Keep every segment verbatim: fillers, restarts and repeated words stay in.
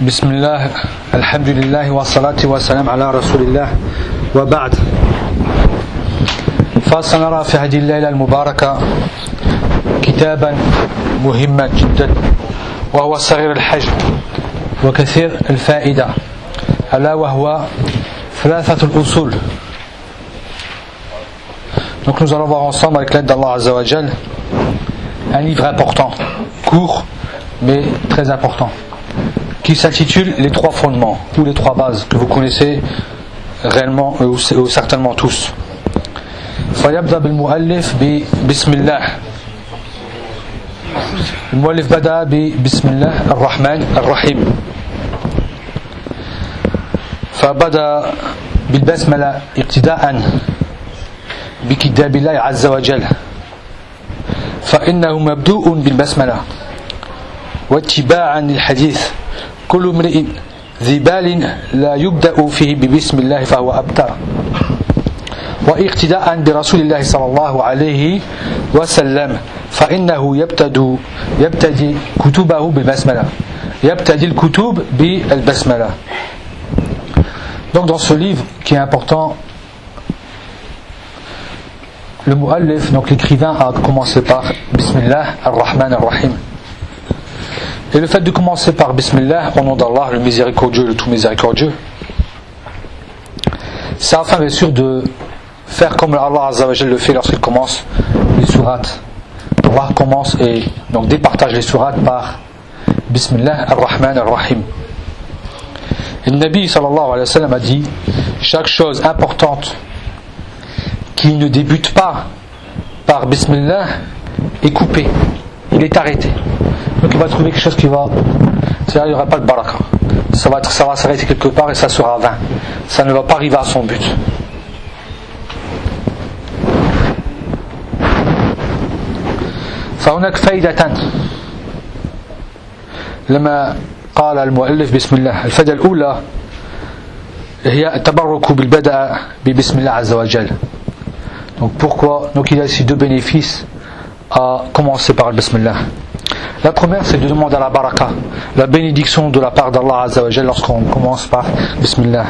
بسم الله الحمد لله والصلاة والسلام على رسول الله وبعد فسنرى في هذه الليلة المباركة كتابا مهما جدا وهو صغير الحجم وكثير الفائدة ألا وهو ثلاثة الأصول. Donc nous allons voir ensemble avec l'aide d'Allah Azza wa Jal un livre important, court mais très important, qui s'intitule Les trois fondements ou les trois bases que vous connaissez réellement ou, ou certainement tous. فيبدأ بالمؤلف بسم الله. المؤلف بدأ بسم الله الرحمن الرحيم، فبدأ بالبسملة اقتداء بكتاب الله عز وجل، فإنه مبدوء بالبسملة واتباعا للحديث كل امرئ ذي بال لا يبدأ فيه ببسم الله فهو أبتر، واقتداء برسول الله صلى الله عليه وسلم فإنه يبتدي يبتدي كتبه بالبسملة يبتدي الكتب بالبسملة. Donc dans ce livre qui est important, le mu'allif, donc l'écrivain, a commencé par Bismillah ar-Rahman ar-Rahim. Et le fait de commencer par Bismillah, au nom d'Allah, le miséricordieux, le tout miséricordieux, c'est afin bien sûr de faire comme Allah Azza wa Jal le fait lorsqu'il commence les sourates. Allah commence et donc départage les sourates par Bismillah ar-Rahman ar-Rahim. Et le Nabi sallallahu alayhi wa sallam a dit: chaque chose importante qui ne débute pas par Bismillah est coupé, il est arrêté. Donc il va trouver quelque chose qui va, c'est-à-dire il n'y aura pas de baraka, ça va, être, ça va s'arrêter quelque part et ça sera vain, ça ne va pas arriver à son but. فهناك فائدة لما قال المؤلف بسم الله. الفائدة الأولى هي التبرك بالبدء ببسم الله عز وجل. Donc pourquoi? Donc il y a ici deux bénéfices à commencer par le Bismillah. La première, c'est de demander à la baraka, la bénédiction de la part d'Allah Azza wa Jal lorsqu'on commence par Bismillah.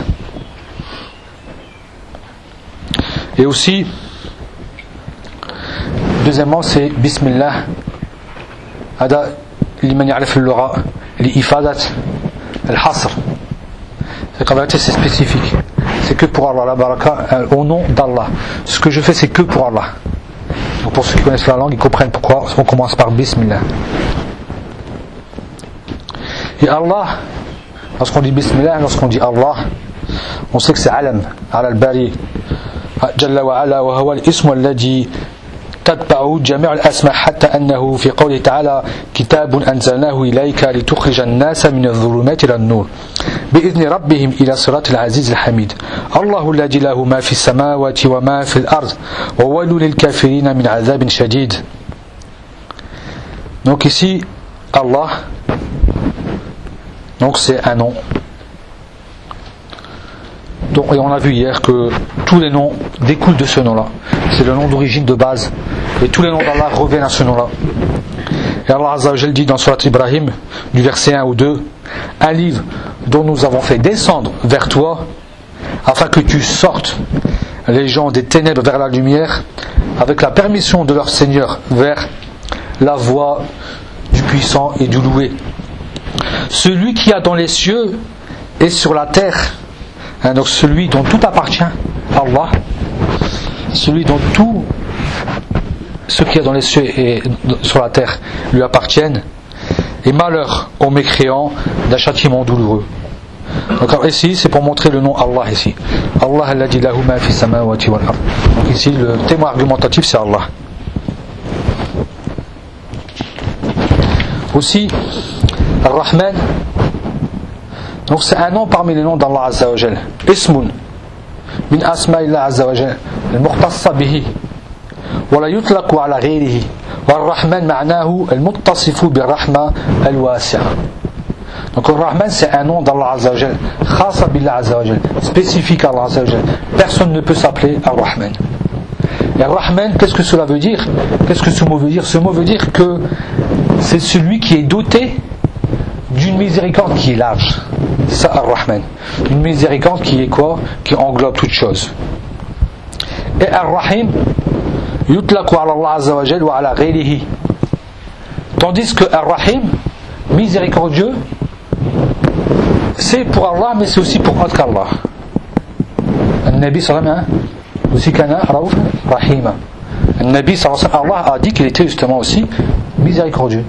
Et aussi, deuxièmement, c'est Bismillah هذا لمن يعرف اللغة لإفادة الحصر. C'est qu'en vérité c'est spécifique, c'est que pour Allah, la baraka au nom d'Allah. Ce que je fais c'est que pour Allah. Donc pour ceux qui connaissent la langue, ils comprennent pourquoi on commence par Bismillah. Et Allah, lorsqu'on dit Bismillah, lorsqu'on dit Allah, on sait que c'est alam, ala al-bari jalla wa ala wa huwa al-ismu alladhi تتبع جميع الأسماء حتى أنه في قوله تعالى كتاب أنزلناه إليك لتخرج الناس من الظلمات إلى النور بإذن ربهم إلى صراط العزيز الحميد الله الذي له ما في السماوات وما في الأرض وويل للكافرين من عذاب شديد. Donc ici Allah, donc c'est un nom. Donc, et on a vu hier que tous les noms découlent de ce nom-là. C'est le nom d'origine de base. Et tous les noms d'Allah reviennent à ce nom-là. Et Allah Azza wa Jal dit dans Surat Ibrahim, du verset un ou deux, un livre dont nous avons fait descendre vers toi, afin que tu sortes les gens des ténèbres vers la lumière, avec la permission de leur Seigneur, vers la voie du puissant et du loué. Celui qui a dans les cieux et sur la terre, hein, donc celui dont tout appartient à Allah, celui dont tout ce qu'il y a dans les cieux et sur la terre lui appartiennent, et malheur aux mécréants d'un châtiment douloureux. Donc ici c'est pour montrer le nom Allah ici. Allah alladhi lahu ma fi samawati wal ard. Donc ici le témoin argumentatif c'est Allah. Aussi Ar-Rahman, donc c'est un nom parmi les noms d'Allah Azza wa Jal. Ismun min asma'illah Azza wa Jal al-muhtassa bihi wa la yutlaqu ala ghayrihi wa ar-Rahman ma'nahu al-muttasifu bir-rahma al-wasi'a. Donc Ar-Rahman c'est un nom d'Allah Azza wa Jal, khassa billah Azza wa Jal, spécifique à Allah Azza wa Jal. Personne ne peut s'appeler Ar-Rahman. Et Ar-Rahman, qu'est-ce que cela veut dire? Qu'est-ce que ce mot veut dire? Ce mot veut dire que c'est celui qui est doté d'une miséricorde qui est large. C'est ça Ar-Rahman. Une miséricorde qui est quoi? Qui englobe toute chose. Et Ar-Rahim, yutlaqu ala Allah azza wa jalla wa ala ghayrihi. Tandis que Ar-Rahim, miséricordieux, c'est pour Allah, mais c'est aussi pour autre qu'Allah. Al-Nabi sallallahu alayhi wa sallam aussi kana raouf rahima. Al-Nabi sallallahu alayhi wa sallam, Allah a dit qu'il était justement aussi miséricordieux.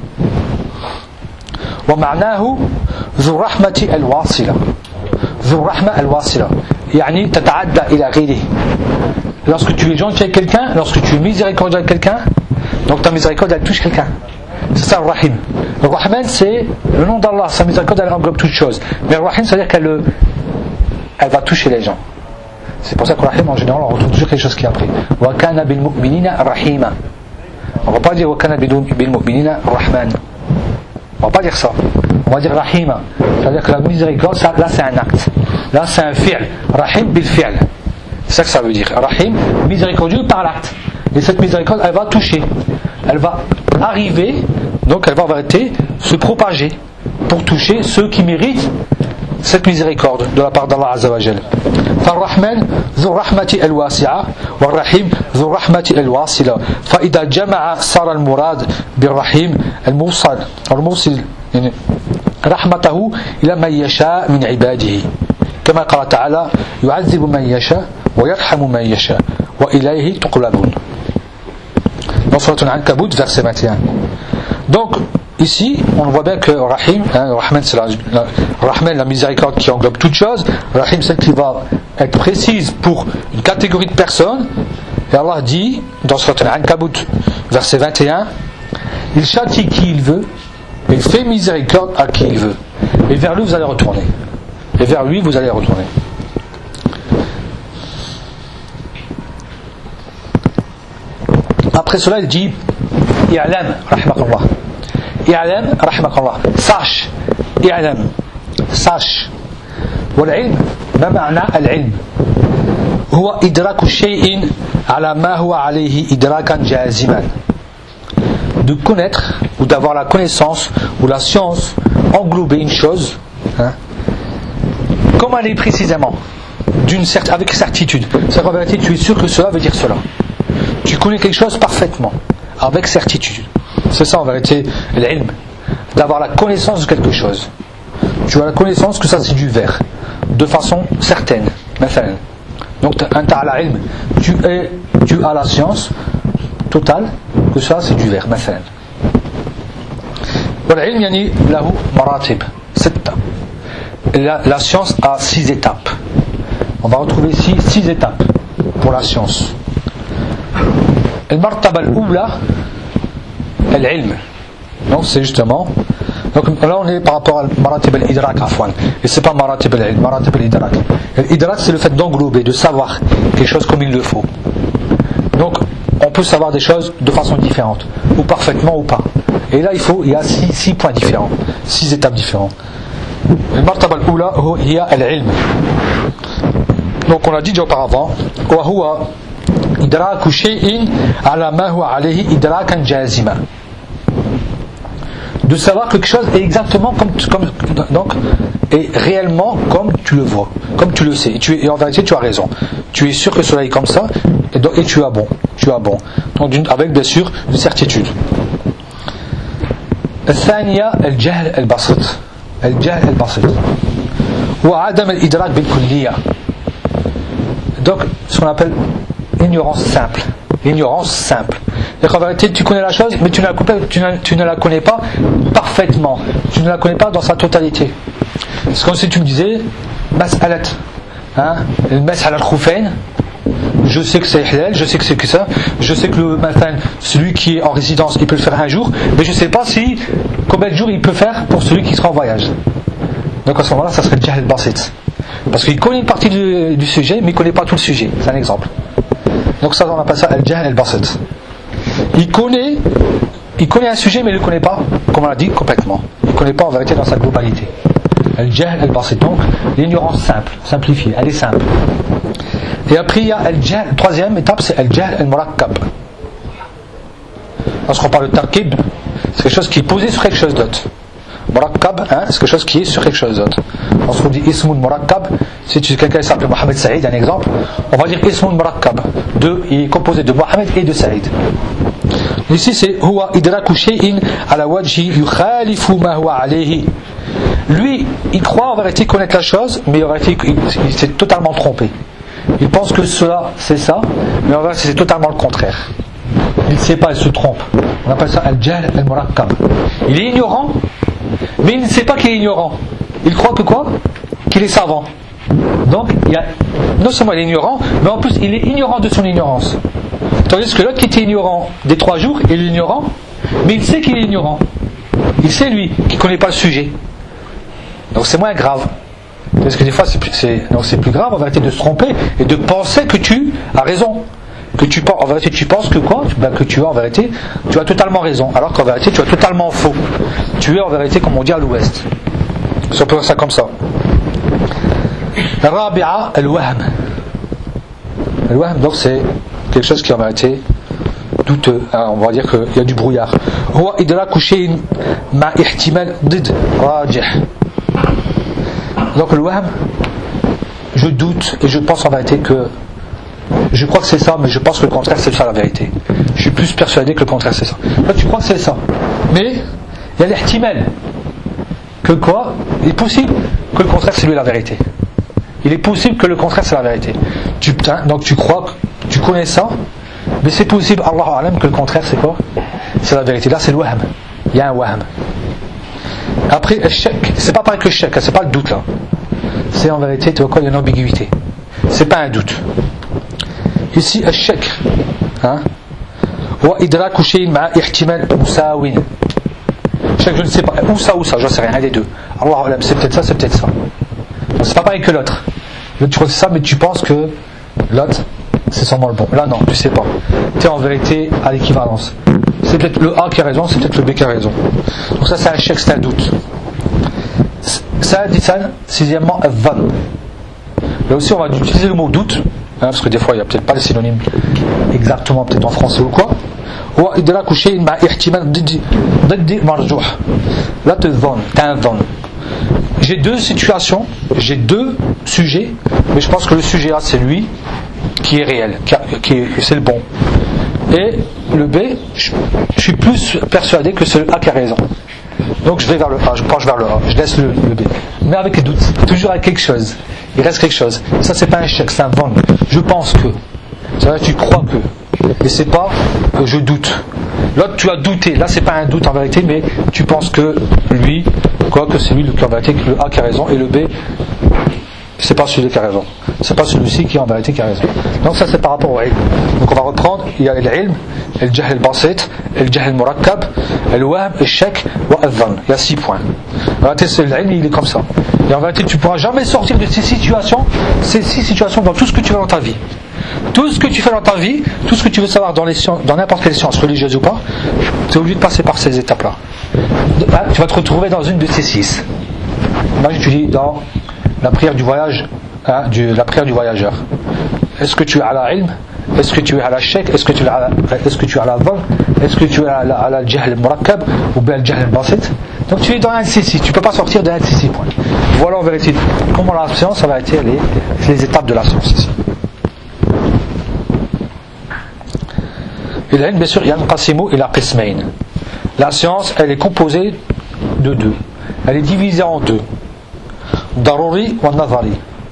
ومعناه ذو الرحمة الواصلة ذو الرحمة الواصلة يعني تتعدى إلى غيره. Lorsque tu es gentil avec quelqu'un, lorsque tu es miséricordieux avec quelqu'un, donc ta miséricorde elle touche quelqu'un. C'est ça le Rahim. Le Rahman c'est le nom d'Allah, sa miséricorde elle englobe toute chose. Mais le Rahim ça veut dire qu'elle elle va toucher les gens. C'est pour ça que le Rahim en général on retrouve toujours quelque chose qui est après. Wa kana bil mu'minina rahima. On ne va pas dire wa kana bil mu'minina rahman. On ne va pas dire ça. On va dire Rahima. C'est-à-dire que la miséricorde, ça, là c'est un acte. Là c'est un fi'l. Rahim bil fi'l. C'est ça que ça veut dire. Rahim, miséricordieux par l'acte. Et cette miséricorde, elle va toucher. Elle va arriver, donc elle va en vérité se propager pour toucher ceux qui méritent cette miséricorde de la part d'Allah Azza wa Jal. فالرحمن ذو الرحمة الواسعة والرحيم ذو الرحمة الواصلة فإذا جمع صار المراد بالرحيم الموصل الموصل يعني رحمته إلى من يشاء من عباده كما قال تعالى يعذب من يشاء ويرحم من يشاء وإليه تقلبون. Dans Surat Al-Ankabut verset vingt et un. Donc ici, on voit bien que Rahim, hein, Rahman c'est la, la, Rahman, la miséricorde qui englobe toute chose. Rahim, celle qui va être précise pour une catégorie de personnes. Et Allah dit, dans Surat Al-Ankabut, verset vingt et un, il châtie qui il veut, il fait miséricorde à qui il veut. Et vers lui, vous allez retourner. Et vers lui, vous allez retourner. Après cela, il dit, I'lam, rahimakallah. I'lam, rahimakallah. Sache, I'lam, sache. والعلم ما معنى العلم هو إدراك شيء على ما هو عليه إدراكا جازما. De connaître ou d'avoir la connaissance ou la science englober une chose hein, comme elle est précisément d'une cert- avec certitude. C'est qu'en vérité tu es sûr que cela veut dire cela. Tu connais quelque chose parfaitement avec certitude. C'est ça en vérité l'ilm, d'avoir la connaissance de quelque chose. Tu as la connaissance que ça c'est du verre de façon certaine. Donc tu, es, tu as la science totale que ça c'est du verre. La, la science a six étapes. On va retrouver ici six étapes pour la science. المرتبة الأولى العلم. Donc c'est justement donc là on est par rapport à maratib al-idrak afwan et c'est pas maratib al-ilm, maratib al-idrak. L'idrak c'est le fait d'englober, de savoir quelque chose comme il le faut. Donc on peut savoir des choses de façon différente ou parfaitement ou pas. Et là il faut il y a six, six points différents, six étapes différentes. المرتبة الأولى هي العلم. Donc on l'a dit déjà auparavant وهو إدراك شيء على ما هو عليه إدراكا جازما. De savoir que quelque chose est exactement comme, comme donc est réellement comme tu le vois, comme tu le sais. Et, tu es, et en vérité tu as raison. Tu es sûr que cela est comme ça et, donc, et tu as bon, tu as bon. Donc avec bien sûr une certitude. الثانية الجهل البسيط. الجهل البسيط. وعدم الإدراك بالكلية. Donc ce qu'on appelle l'ignorance simple. L'ignorance simple. En vérité, tu connais la chose, mais tu ne, la, tu, ne, tu ne la connais pas parfaitement. Tu ne la connais pas dans sa totalité. C'est comme si tu me disais, mas'alat, hein, le mas'al al-khoufain, je sais que c'est halal, je sais que c'est que ça, je sais que le matin, celui qui est en résidence, il peut le faire un jour, mais je ne sais pas si, combien de jours il peut faire pour celui qui sera en voyage. Donc à ce moment-là, ça serait le jahl al-basit. Parce qu'il connaît une partie du, du sujet, mais il ne connaît pas tout le sujet. C'est un exemple. Donc ça, on appelle ça al-jahl al-basit. Il connaît, il connaît un sujet mais il ne le connaît pas, comme on l'a dit, complètement. Il ne connaît pas en vérité dans sa globalité. Al-jahl al-basit, donc l'ignorance simple, simplifiée, elle est simple. Et après il y a al-jahl, la troisième étape c'est al-jahl al-murakkab. Lorsqu'on parle de tarkib, c'est quelque chose qui est posé sur quelque chose d'autre. Murakkab, hein, c'est quelque chose qui est sur quelque chose d'autre. Lorsqu'on dit Ismun Murakkab, si tu, quelqu'un s'appelle Mohamed Saïd, un exemple, on va dire Ismun Murakkab. De, il est composé de Mohamed et de Saïd. Ici c'est Huwa idraku shay'in ala wajhi yukhalifu ma huwa alayhi. Lui, il croit en vérité connaître la chose, mais en vérité, il, il s'est totalement trompé. Il pense que cela, c'est ça, mais en vérité, c'est totalement le contraire. Il ne sait pas, il se trompe. On appelle ça al-jahl al-murakkab. Il est ignorant, mais il ne sait pas qu'il est ignorant. Il croit que quoi? Qu'il est savant. Donc, il y a, non seulement il est ignorant, mais en plus, il est ignorant de son ignorance. Tandis que l'autre qui était ignorant des trois jours, il est ignorant, mais il sait qu'il est ignorant. Il sait, lui, qu'il ne connaît pas le sujet. Donc c'est moins grave. Parce que des fois c'est plus, c'est, donc c'est plus grave en vérité de se tromper et de penser que tu as raison. Que tu, en vérité tu penses que quoi? Ben, que tu as en vérité, tu as totalement raison. Alors qu'en vérité tu as totalement faux. Tu es en vérité comme on dit à l'ouest. Si on peut voir ça comme ça. Rabi'a al-wahm. Al-wahm donc c'est quelque chose qui en vérité douteux. Alors, on va dire qu'il y a du brouillard. Huwa idraku shay'in ma ihtimal did rajih. Donc le wahm, je doute et je pense en vérité que je crois que c'est ça, mais je pense que le contraire c'est ça la vérité. Je suis plus persuadé que le contraire c'est ça. Toi tu crois que c'est ça, mais il y a l'ihtimal que quoi? Il est possible que le contraire c'est lui la vérité. Il est possible que le contraire c'est la vérité. Tu, donc tu crois, tu connais ça, mais c'est possible, Allah alam, que le contraire c'est quoi? C'est la vérité. Là c'est le wahm. Il y a un wahm. Après, le shak, c'est pas pareil que le shak, c'est pas le doute là. C'est en vérité, tu vois quoi, il y a une ambiguïté. C'est pas un doute. Ici, le shak, hein, wa idraku shay'in ma'a ihtimal musawin. Shak, je ne sais pas, ou ça ou ça, j'en sais rien, un des deux. Allah, c'est peut-être ça, c'est peut-être ça. Donc, c'est pas pareil que l'autre. L'autre, tu crois que c'est ça, mais tu penses que l'autre, c'est sûrement le bon. Là, non, tu sais pas. Tu es en vérité à l'équivalence. C'est peut-être le A qui a raison, c'est peut-être le B qui a raison. Donc ça c'est un chèque, c'est un doute. Ça, dit ça, sixièmement, van. Là aussi on va utiliser le mot doute, hein, parce que des fois il n'y a peut-être pas les synonymes exactement peut-être en français ou quoi. Là tu van, tu as un van. J'ai deux situations, j'ai deux sujets, mais je pense que le sujet A c'est lui qui est réel, qui, a, qui est, c'est le bon. Et le B, je, je suis plus persuadé que c'est le A qui a raison. Donc je vais vers le A, je penche vers le A, je laisse le, le B. Mais avec les doutes, toujours avec quelque chose. Il reste quelque chose. Ça c'est pas un chèque, c'est un van. Je pense que. C'est vrai, tu crois que. Mais c'est pas que je doute. L'autre tu as douté. Là c'est pas un doute en vérité, mais tu penses que lui, quoi que c'est lui qui en vérité, que le A qui a raison et le B, c'est pas celui qui a raison. C'est pas celui-ci qui est en vérité qui a raison. Donc ça c'est par rapport au ilm. Donc on va reprendre, il y a l'ilm, le jahl al-basit, le jahl al-murakkab, le wahm, le shak, wa al-dhann. Il y a six points. En vérité c'est l'ilm, il est comme ça. Et en vérité tu ne pourras jamais sortir de ces situations, ces six situations dans tout ce que tu fais dans ta vie. Tout ce que tu fais dans ta vie, tout ce que tu veux savoir dans, les sciences, dans n'importe quelle science religieuse ou pas, tu es obligé de passer par ces étapes-là. Tu vas te retrouver dans une de ces six. Imagine tu dis dans la prière du voyage, hein, du, la prière du voyageur. Est-ce que tu es à la ilm? Est-ce que tu es à la shak? Est-ce que tu es à la, est-ce que tu es à la dhann? Est-ce que tu es à la, à la jahl al-murakkab ou bien le jahl al-basit? Donc tu es dans un de ces six, tu ne peux pas sortir d'un de ces six points. Voilà en vérité comment la science, ça va être les, les étapes de la science ici. Et l'ilm, bien sûr, il y a un qasimu et la qismain. La science, elle est composée de deux. Elle est divisée en deux. ضروري والنظري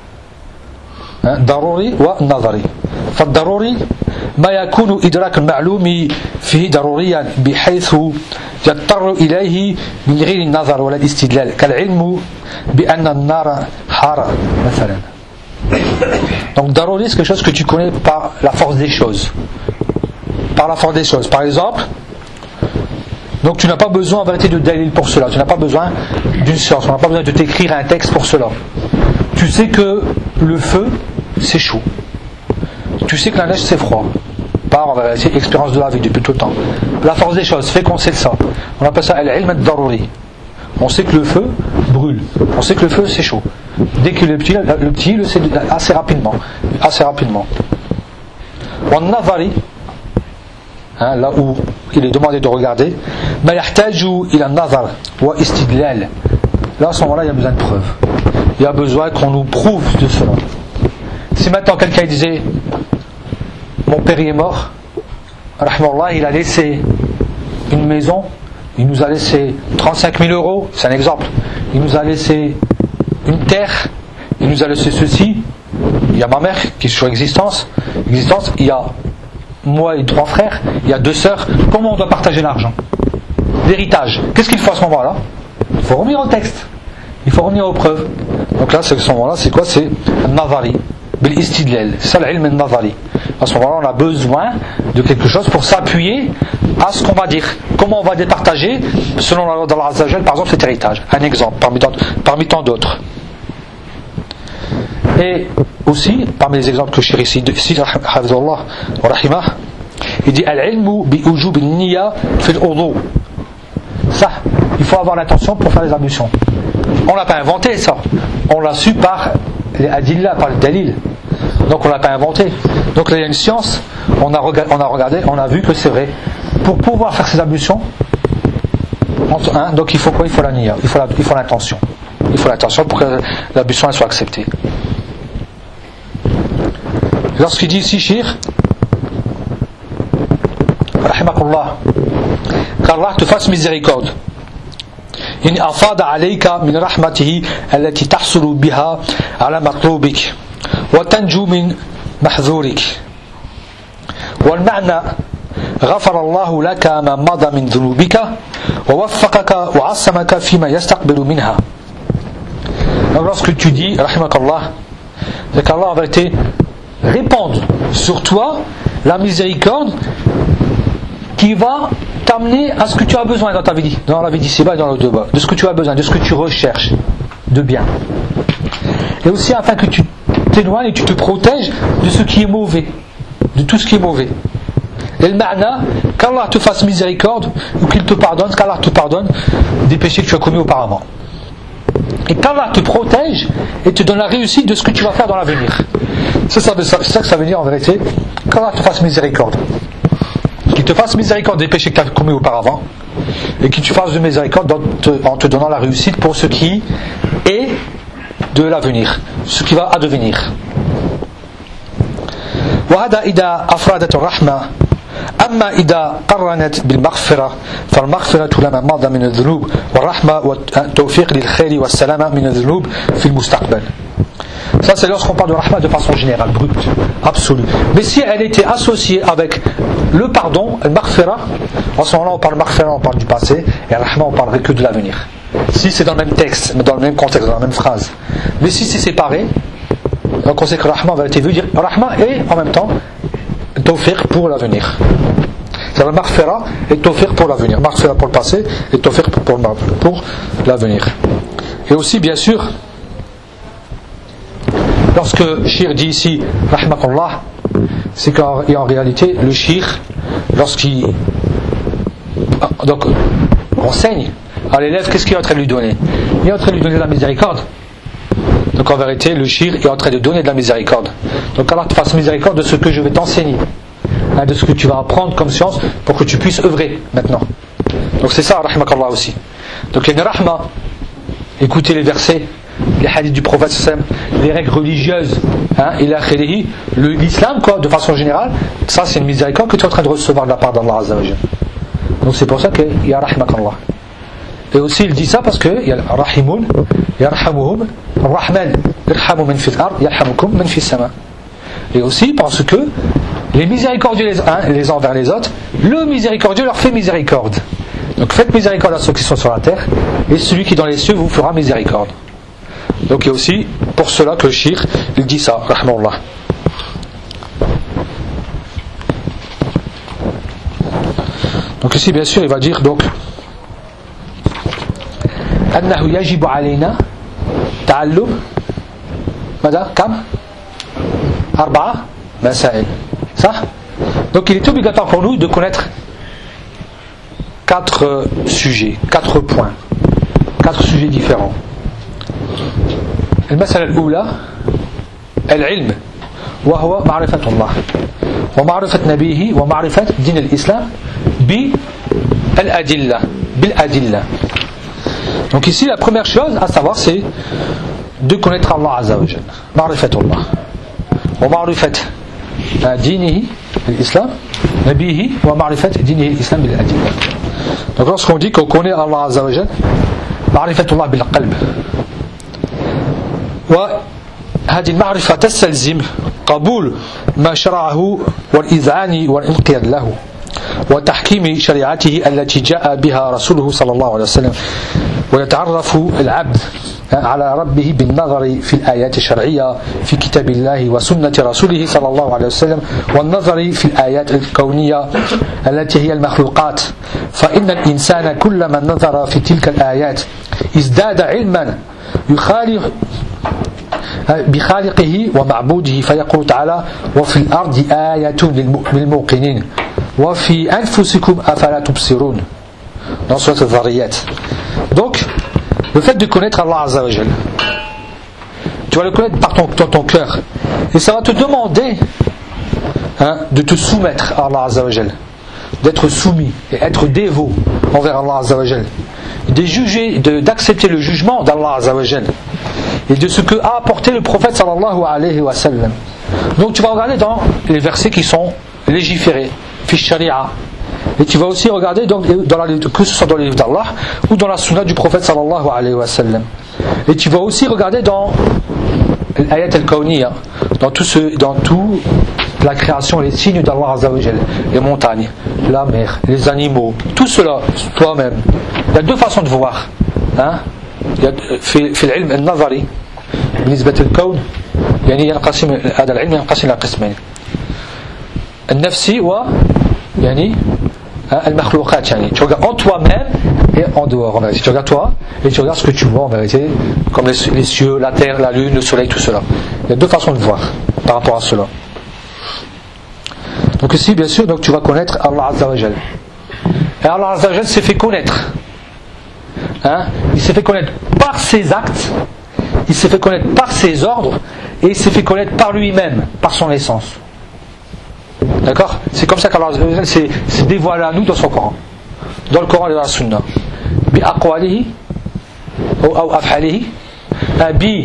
ضروري والنظري فالضروري ما يكون إدراك المعلوم فيه ضروريا بحيث يضطر إليه من غير النظر ولا الاستدلال كالعلم بأن النار حارة مثلا. Donc ضروري c'est quelque chose que tu connais par la force des choses, par la force des choses. Par exemple, donc tu n'as pas besoin en vérité de dalil pour cela, tu n'as pas besoin d'une science, on n'a pas besoin de t'écrire un texte pour cela. Tu sais que le feu c'est chaud, tu sais que la neige c'est froid, par en vérité expérience de la vie depuis tout le temps. La force des choses fait qu'on sait ça. On appelle ça al-ilm ad-daruri. On sait que le feu brûle, on sait que le feu c'est chaud. Dès que le petit, le petit le sait assez rapidement, assez rapidement. Wa an-nazari, hein, là où il est demandé de regarder, ما يحتاج إلى النظر واستدلال. Là, à ce moment-là, il y a besoin de preuves. Il y a besoin qu'on nous prouve de cela. Si maintenant quelqu'un disait, mon père est mort, rahmallah, il a laissé une maison, il nous a laissé trente-cinq mille euros, c'est un exemple, il nous a laissé une terre, il nous a laissé ceci, il y a ma mère qui est sur existence, existence, il y a moi et trois frères, il y a deux sœurs, comment on doit partager l'argent? L'héritage, qu'est-ce qu'il faut à ce moment-là? Il faut revenir au texte, il faut revenir aux preuves. Donc là, à ce moment-là, c'est quoi? C'est Navari, bil istidlal, c'est l'ilm al-Navari. À ce moment-là, on a besoin de quelque chose pour s'appuyer à ce qu'on va dire. Comment on va départager selon la loi d'Allah Azza wa Jal, par exemple cet héritage. Un exemple parmi, parmi tant d'autres. Et aussi, parmi les exemples que je chéris ici, ici Hafizullah wa Rahimah, il dit Al-ilmu bi ujub al-niyya fil wudu. Ça, il faut avoir l'intention pour faire les ablutions. On l'a pas inventé ça. On l'a su par les adillah, par le dalil. Donc on l'a pas inventé. Donc là il y a une science, on a, rega- on a regardé, on a vu que c'est vrai. Pour pouvoir faire ces ablutions, hein, donc il faut quoi? Il faut la niya, il faut, la, il faut l'intention. Il faut l'intention pour que l'ablution elle soit acceptée. Lorsqu'il dit ici, Shir, rahimakullah, qu'Allah te fasse miséricorde. إن أفاض عليك من رحمته التي تحصل بها على مطلوبك وتنجو من محذورك والمعنى غفر الله لك ما مضى من ذنوبك ووفقك وعصمك فيما يستقبل منها. Donc lorsque tu dis rahimakallah, c'est qu'Allah en vérité répande sur toi la miséricorde qui va t'amener à ce que tu as besoin dans ta vie, dans la vie d'ici-bas et dans le dehors, de ce que tu as besoin, de ce que tu recherches de bien. Et aussi afin que tu t'éloignes et tu te protèges de ce qui est mauvais, de tout ce qui est mauvais. Et le ma'na, qu'Allah te fasse miséricorde ou qu'il te pardonne, qu'Allah te pardonne des péchés que tu as commis auparavant. Et qu'Allah te protège et te donne la réussite de ce que tu vas faire dans l'avenir. C'est ça, c'est ça que ça veut dire en vérité, qu'Allah te fasse miséricorde. Qu'il te fasse miséricorde des péchés que tu as commis auparavant et qu'il te fasse de miséricorde en te donnant la réussite pour ce qui est de l'avenir, ce qui va advenir. وهذا إذا أفردت الرحمة أما إذا قرنت بالمغفرة فالمغفرة لما مضى من الذنوب والرحمة والتوفيق للخير والسلامة من الذنوب في المستقبل. Ça c'est lorsqu'on parle de rahma de façon générale, brute, absolue. Mais si elle était associée avec le pardon, le maghfira, en ce moment-là on parle maghfira, on parle du passé, et rahma on parlerait que de l'avenir. Si c'est dans le même texte, mais dans le même contexte, dans la même phrase. Mais si c'est séparé, donc on sait que rahma en vérité veut dire rahma et en même temps tawfiq pour l'avenir. C'est le maghfira et tawfiq pour l'avenir. Maghfira pour le passé et tawfiq pour, pour l'avenir. Et aussi bien sûr, lorsque Shir dit ici rahmakallah, c'est qu'en en réalité le Shir, lorsqu'il donc enseigne à l'élève, qu'est-ce qu'il est en train de lui donner? Il est en train de lui donner de la miséricorde. Donc en vérité le Shir est en train de donner de la miséricorde. Donc Allah te fasse miséricorde de ce que je vais t'enseigner, hein, de ce que tu vas apprendre comme science pour que tu puisses œuvrer maintenant. Donc c'est ça rahmakallah aussi. Donc il y a une rahma, écoutez les versets, les hadiths du prophète, les règles religieuses, hein, et l'islam quoi, de façon générale, ça c'est une miséricorde que tu es en train de recevoir de la part d'Allah Azza wa Jal. Donc c'est pour ça qu'il y a rahmakallah. Et aussi il dit ça parce qu'il y a rahimun, yarhamuhum, rahman, irhamu man fil ard, yarhamukum man fis sama. Et aussi parce que les miséricordieux les uns les uns envers les autres, le miséricordieux leur fait miséricorde. Donc faites miséricorde à ceux qui sont sur la terre, et celui qui est dans les cieux vous fera miséricorde. Donc il y a aussi pour cela que le Shir il dit ça, rahmallah. Donc ici bien sûr il va dire donc أنه يجب علينا تعلم ماذا كم أربعة مسائل صح. Donc il est obligatoire pour nous de connaître quatre sujets, quatre points, quatre sujets différents. المسألة الأولى العلم وهو معرفة الله. ومعرفة نبيه ومعرفة دين الإسلام بالأدلة بالأدلة. Donc ici la première chose à savoir c'est de connaître Allah Azza wa Jalla. Ma'rifatullah. Wa ma'rifat dinihi l'islam, nabihi wa ma'rifat dinihi l'islam bil adilla. Donc lorsqu'on dit qu'on connaît Allah Azza wa Jalla, ma'rifatullah bil qalb. Wa هذه المعرفة تستلزم قبول ما شرعه والإذعان والانقياد له وتحكيم شريعته التي جاء بها رسوله صلى الله عليه وسلم. ويتعرف العبد على ربه بالنظر في الآيات الشرعية في كتاب الله وسنة رسوله صلى الله عليه وسلم والنظر في الآيات الكونية التي هي المخلوقات. فإن الإنسان كلما نظر في تلك الآيات ازداد علما يخالف بخالقه ومعبوده فيقول تعالى وفي الأرض آية للموقنين وفي أنفسكم أفلا تبصرون dans Surat al-Dhariyat. Donc le fait de connaître Allah Azza wa Jal, tu vas le connaître par ton, dans ton cœur et ça va te demander hein, de te soumettre à Allah Azza wa Jal, d'être soumis et être dévot envers Allah Azza wa Jal, de juger, de, d'accepter le jugement d'Allah Azza wa Jal et de ce que a apporté le prophète sallallahu alayhi wa sallam. Donc tu vas regarder dans les versets qui sont légiférés, fi sharia, et tu vas aussi regarder donc dans la, que ce soit dans les livres d'Allah ou dans la sunna du prophète sallallahu alayhi wa sallam. Et tu vas aussi regarder dans l'ayat al-kawniya, dans tout ce, dans tout la création, les signes d'Allah Azza wa Jal, les montagnes, la mer, les animaux, tout cela toi-même. Il y a deux façons de voir. Hein? في في العلم النظري بالنسبة للكون يعني ينقسم هذا العلم ينقسم إلى قسمين النفسي و يعني المخلوقات يعني tu regardes en toi-même et en dehors en vérité. Tu regardes toi et tu regardes ce que tu vois en vérité comme les, les cieux, la terre, la lune, le soleil, tout cela. Il y a deux façons de voir par rapport à cela. Donc ici bien sûr donc tu vas connaître Allah Azza wa Jal. Et Allah Azza wa Jal s'est fait connaître. Hein? Il s'est fait connaître par ses actes, il s'est fait connaître par ses ordres et il s'est fait connaître par lui-même, par son essence. D'accord? C'est comme ça qu'Allah s'est, s'est dévoilé à nous dans son Coran, dans le Coran et dans la Sunna. Bi aqwalihi ou af'alihi, bi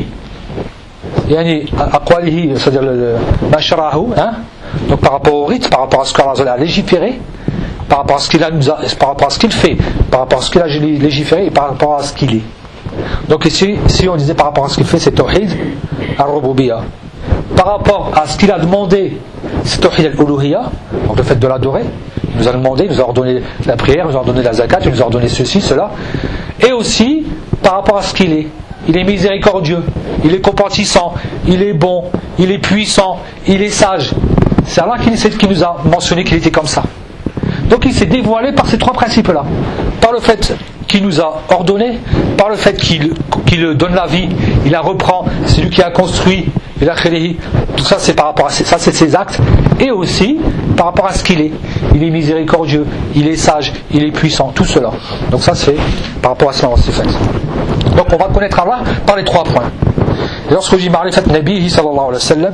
yani aqwalihi, c'est-à-dire le mashrahu, hein? Donc par rapport au rite, par rapport à ce qu'Allah a légiféré, par rapport à ce qu'il a, par rapport à ce qu'il fait, par rapport à ce qu'il a légiféré et par rapport à ce qu'il est. Donc ici, si on disait par rapport à ce qu'il fait, c'est Tawhid al-Rububiyyah. Par rapport à ce qu'il a demandé, c'est Tawhid al-Uluhiyyah, donc le fait de l'adorer. Il nous a demandé, il nous a ordonné la prière, il nous a ordonné la zakat, il nous a ordonné ceci, cela. Et aussi par rapport à ce qu'il est. Il est miséricordieux, il est compatissant, il est bon, il est puissant, il est sage. C'est Allah qui, qui nous a mentionné qu'il était comme ça. Donc il s'est dévoilé par ces trois principes-là. Par le fait qu'il nous a ordonné, par le fait qu'il, qu'il donne la vie, il la reprend, c'est lui qui a construit, il a créé. Tout ça c'est par rapport à ça, c'est ses actes, et aussi par rapport à ce qu'il est. Il est miséricordieux, il est sage, il est puissant, tout cela. Donc ça c'est par rapport à cela c'est fait. Donc on va connaître Allah par les trois points. Et lorsqu'on dit Ma'rifat Nabi sallallahu alayhi wa sallam,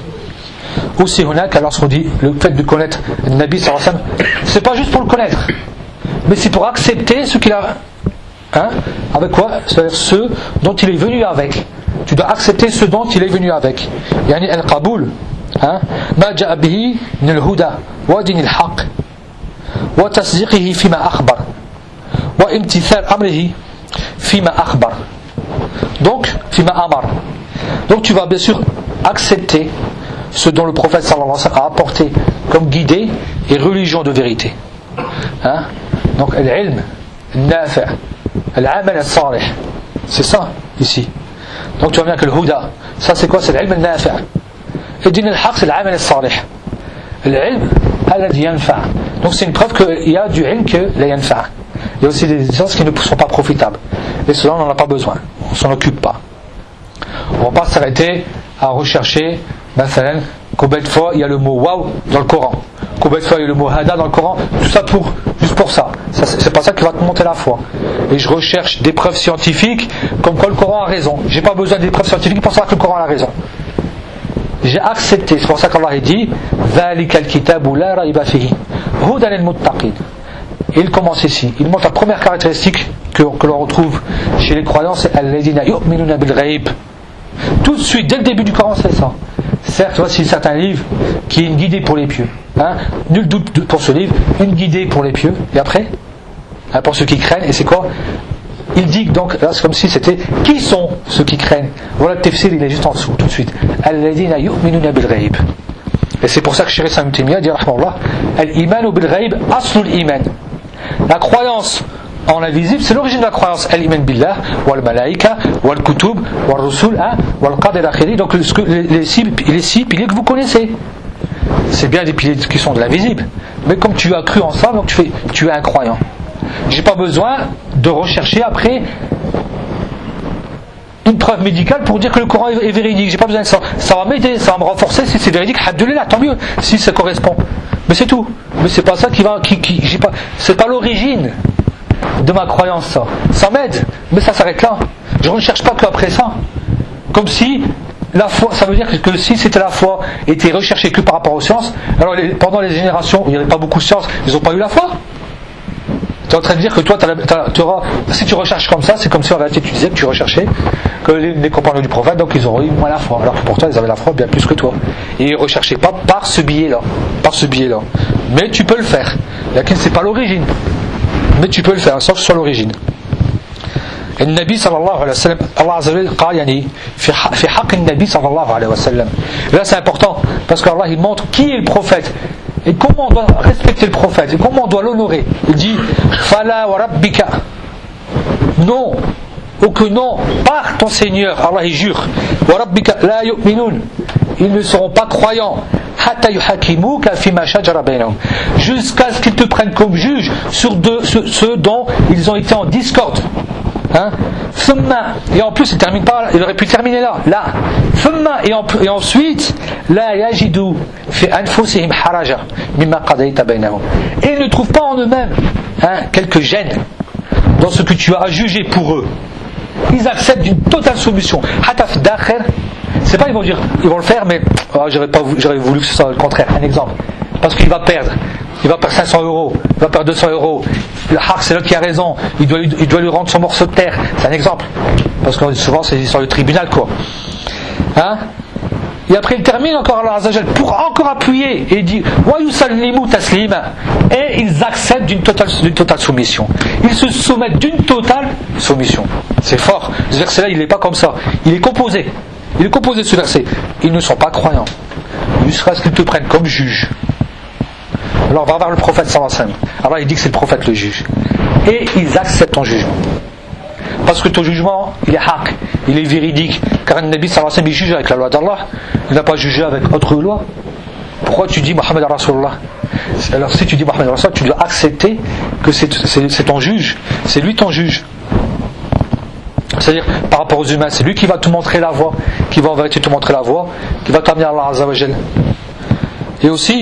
aussi hunaka, lorsqu'on dit le fait de connaître le Nabi sallallahu alayhi wa sallam, c'est pas juste pour le connaître, mais c'est pour accepter ce qu'il a, hein, avec quoi, c'est-à-dire ce dont il est venu avec. Tu dois accepter ce dont il est venu avec. Yani al-qaboul, hein, ma ja'a bihi min al-huda wa din al-haq wa tasdiqihi fima akhbar wa imtithal amrihi fima akhbar. Donc fima amar. Donc tu vas bien sûr accepter ce dont le prophète sallallahu alayhi wa sallam a apporté comme guidée et religion de vérité. Hein? Donc l'ilm, al-nafi', al-amal al-salih, c'est ça ici. Donc tu vois bien que le huda, ça c'est quoi? C'est l'ilm al-nafi'. Et din al-haq, c'est l'amal al-salih. L'ilm, alladhi yanfa'. Donc c'est une preuve qu'il y a du ilm que la yanfa'. Il y a aussi des choses qui ne sont pas profitables. Et cela on n'en a pas besoin. On ne s'en occupe pas. On ne va pas s'arrêter à rechercher. Mathalan, combien de fois il y a le mot waouh dans le Coran, combien de fois il y a le mot hada dans le Coran, tout ça pour, juste pour ça. ça c'est pas ça qui va te monter la foi. Et je recherche des preuves scientifiques comme quoi le Coran a raison. J'ai pas besoin des preuves scientifiques pour savoir que le Coran a raison. j'ai accepté. C'est pour ça qu'Allah dit ذَلِكَ الْكِتَابُ لَا رَيْبَ فِيهِ هُدًى لِلْمُتَّقِينَ. Il commence ici. Il montre la première caractéristique que, que l'on retrouve chez les croyants, c'est الَّذِينَ يُؤْمِنُونَ بِالْغَيْبِ. Tout de suite, dès le début du Coran, c'est ça. Certes, voici certains livres qui est une guidée pour les pieux. Hein? Nul doute pour ce livre, une guidée pour les pieux. Et après, hein, pour ceux qui craignent. Et c'est quoi? Il dit donc, là c'est comme si c'était qui sont ceux qui craignent. Voilà le tafsir, il est juste en dessous, tout de suite. Alladhina yu'minuna bil ghaib. Et c'est pour ça que Cheikh Islam Ibn Taymiyya dit rahmallah, al-imanu bil ghaib aslul iman. La croyance en l'invisible, c'est l'origine de la croyance. Al-iman billah, wal malaika, wal kutub, wal rusul, wal qadr akhiri. Donc les, les, six, les six piliers que vous connaissez. C'est bien des piliers qui sont de l'invisible. Mais comme tu as cru en ça, donc tu, fais, tu es un croyant. J'ai pas besoin de rechercher après une preuve médicale pour dire que le Coran est véridique. J'ai pas besoin de ça. Ça va m'aider, ça va me renforcer. Si c'est véridique, alhamdoulilah, tant mieux. Si ça correspond. Mais c'est tout. Mais c'est pas ça qui va. Qui, qui, j'ai pas, c'est pas l'origine de ma croyance, ça. Ça m'aide, mais ça s'arrête là. Je ne cherche pas qu'après ça. Comme si la foi, ça veut dire que si c'était la foi était recherchée que par rapport aux sciences, alors les, pendant les générations où il n'y avait pas beaucoup de sciences, ils n'ont pas eu la foi. Tu es en train de dire que toi, t'as, t'as, tu auras, si tu recherches comme ça, c'est comme si en réalité tu disais que tu recherchais que les, les compagnons du prophète, donc ils auraient eu moins la foi. Alors que pourtant, ils avaient la foi bien plus que toi. Et ils ne recherchaient pas par ce biais-là. Par ce biais-là. Mais tu peux le faire. Laquelle, c'est pas l'origine. Mais tu peux le faire, sauf sur l'origine. Et le Nabi sallallahu alayhi wa sallam, Allah azza wa jalla قال يعني في في حق النبي صلى الله عليه وسلم. Là c'est important parce qu'Allah il montre qui est le prophète et comment on doit respecter le prophète et comment on doit l'honorer. Il dit fala wa rabbika. Non, ou que non, par ton Seigneur, Allah il jure. Wa rabbika la yu'minun. Ils ne seront pas croyants. Jusqu'à ce qu'ils te prennent comme juge sur de, ce, ceux dont ils ont été en discorde. Hein? Et en plus il termine pas là, il aurait pu terminer là là et, en, et ensuite la yajidu fi anfusihim haraja mimma qadayta bainahum. Et ils ne trouvent pas en eux-mêmes hein, quelques gênes dans ce que tu as jugé pour eux. Ils acceptent d'une totale soumission. Hataf d'akhir. C'est pas ils vont dire, ils vont le faire, mais oh, j'aurais, pas, j'aurais voulu que ce soit le contraire. Un exemple. Parce qu'il va perdre. Il va perdre cinq cents euros. Il va perdre deux cents euros. Le haq, c'est l'autre qui a raison. Il doit, lui, il doit lui rendre son morceau de terre. C'est un exemple. Parce que souvent, c'est sur le tribunal, quoi. Hein? Et après, il termine encore Allah Azza wa Jal pour encore appuyer. Et il dit wa yusallimu taslima. Et ils acceptent d'une totale, d'une totale soumission. Ils se soumettent d'une totale soumission. C'est fort. Ce verset-là, il n'est pas comme ça. Il est composé. Il est composé de ce verset. Ils ne sont pas croyants. Jusqu'à ce qu'ils te prennent comme juge. Alors on va voir le prophète sallallahu alayhi wa sallam. Alors il dit que c'est le prophète le juge. Et ils acceptent ton jugement. Parce que ton jugement, il est haq, il est véridique. Car le Nabi sallallahu alayhi wa sallam, il juge avec la loi d'Allah. Il n'a pas jugé avec autre loi. Pourquoi tu dis Muhammad Rasulullah? Alors si tu dis Muhammad Rasulullah, tu dois accepter que c'est, c'est, c'est ton juge. C'est lui ton juge. C'est-à-dire, par rapport aux humains, c'est lui qui va te montrer la voie, qui va en vérité te montrer la voie, qui va t'amener à Allah Azza wa Jal. Et aussi,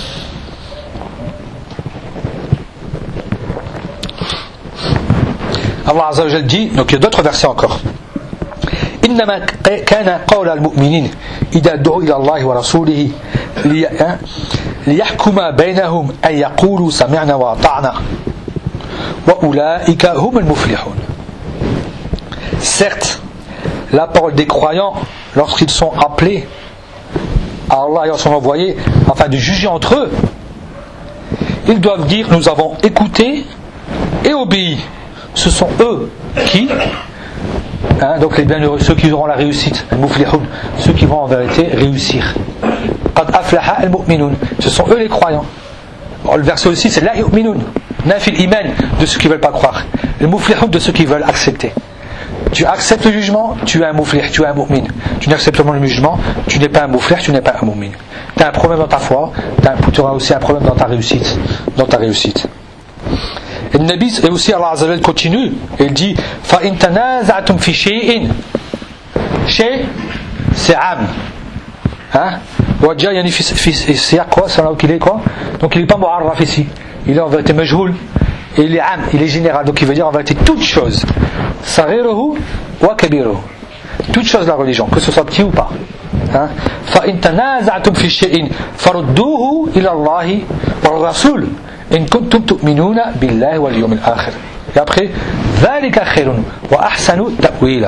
Allah Azza wa Jal dit, donc il y a d'autres versets encore. إنما كان قول المؤمنين إذا دعوا إلى الله ورسوله ليحكم بينهم أن يقولوا سمعنا وأطعنا وأولئك هم المفلحون. Certes, la parole des croyants, lorsqu'ils sont appelés à Allah et à son envoyé, afin de juger entre eux, ils doivent dire nous avons écouté et obéi. Ce sont eux qui, hein, donc les bienheureux, ceux qui auront la réussite, ceux qui vont en vérité réussir. Ce sont eux les croyants. Alors, le verset aussi c'est la yu'minun, nafil iman, de ceux qui ne veulent pas croire, le muflihun, de ceux qui veulent accepter. Tu acceptes le jugement, tu es un mouflih, tu es un mu'min. Tu n'acceptes pas le jugement, tu n'es pas un mouflih, tu n'es pas un mu'min. Tu as un problème dans ta foi, tu auras aussi un problème dans ta réussite. Dans ta réussite. Et le Nabi, et aussi Allah Azza wa Jalla continue, et il dit فَإِن تَنَازَعْتُمْ فِي شَيْءٍ. Shay, c'est am. Hein? Wajja, yani fi siyaq quoi, c'est là où il est quoi. Donc il n'est pas mu'arraf ici. Il est en vérité majhoul. Et il est am, il est général, donc il veut dire en vérité toute chose. Saghiruhu wa kabiruhu. Toute chose de la religion, que ce soit petit ou pas. hein, فإن تنازعتم في شيء فردوه إلى الله والرسول إن كنتم تؤمنون بالله واليوم الآخر. Et après, ذلك خير وأحسن تأويلا.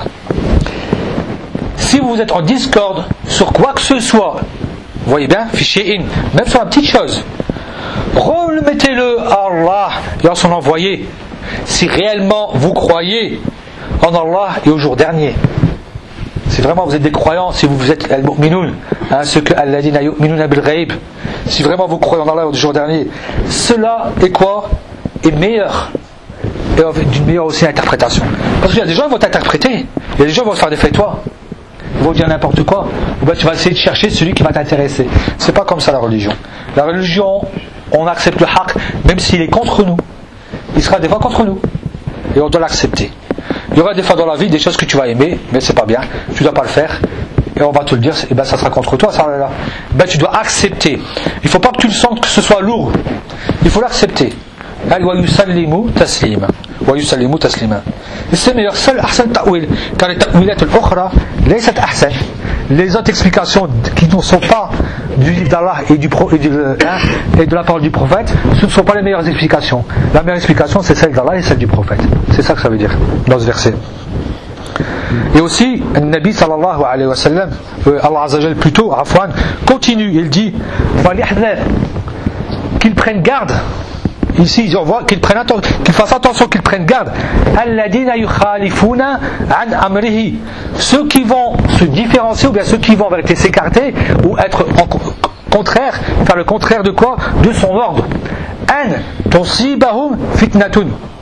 Si vous êtes en discorde sur quoi que ce soit, vous voyez bien, في شيء, même sur la petite chose, remettez-le à Allah et à son envoyé. Si réellement vous croyez en Allah et au jour dernier, si vraiment vous êtes des croyants, si vous êtes al-mu'minun, hein, ceux que alladina yu'minuna bil ghaib, si vraiment vous croyez en Allah et au jour dernier, cela est quoi? Est meilleur, et d'une meilleure aussi interprétation. Parce qu'il y a des gens qui vont t'interpréter, il y a des gens qui vont se faire des fais-toi, ils vont dire n'importe quoi, ou bien tu vas essayer de chercher celui qui va t'intéresser. C'est pas comme ça la religion. La religion, on accepte le haqq, même s'il est contre nous. Il sera des fois contre nous, et on doit l'accepter. Il y aura des fois dans la vie des choses que tu vas aimer, mais c'est pas bien, tu dois pas le faire, et on va te le dire, et ben ça sera contre toi, ça là. Ben tu dois accepter. Il faut pas que tu le sentes que ce soit lourd. Il faut l'accepter. Et c'est meilleur seul ahsan ta'wil, car les ta'wilat al-ukhra laysat ahsan. Les autres explications qui ne sont pas du livre d'Allah et, du pro, et, du, hein, et de la parole du prophète, ce ne sont pas les meilleures explications. La meilleure explication, c'est celle d'Allah et celle du prophète. C'est ça que ça veut dire dans ce verset. Et aussi, le Nabi sallallahu alayhi wa sallam, Allah Azza wa Jal plutôt, Afwan, continue, il dit qu'ils prennent garde. Ici, on voit qu'ils prennent attention, qu'ils fassent attention, qu'ils prennent garde. Alladina yukhalifuna an amrihi. Ceux qui vont se différencier, ou bien ceux qui vont en vérité s'écarter, ou être en contraire, faire le contraire de quoi? De son ordre. An tusibahum fitnatun.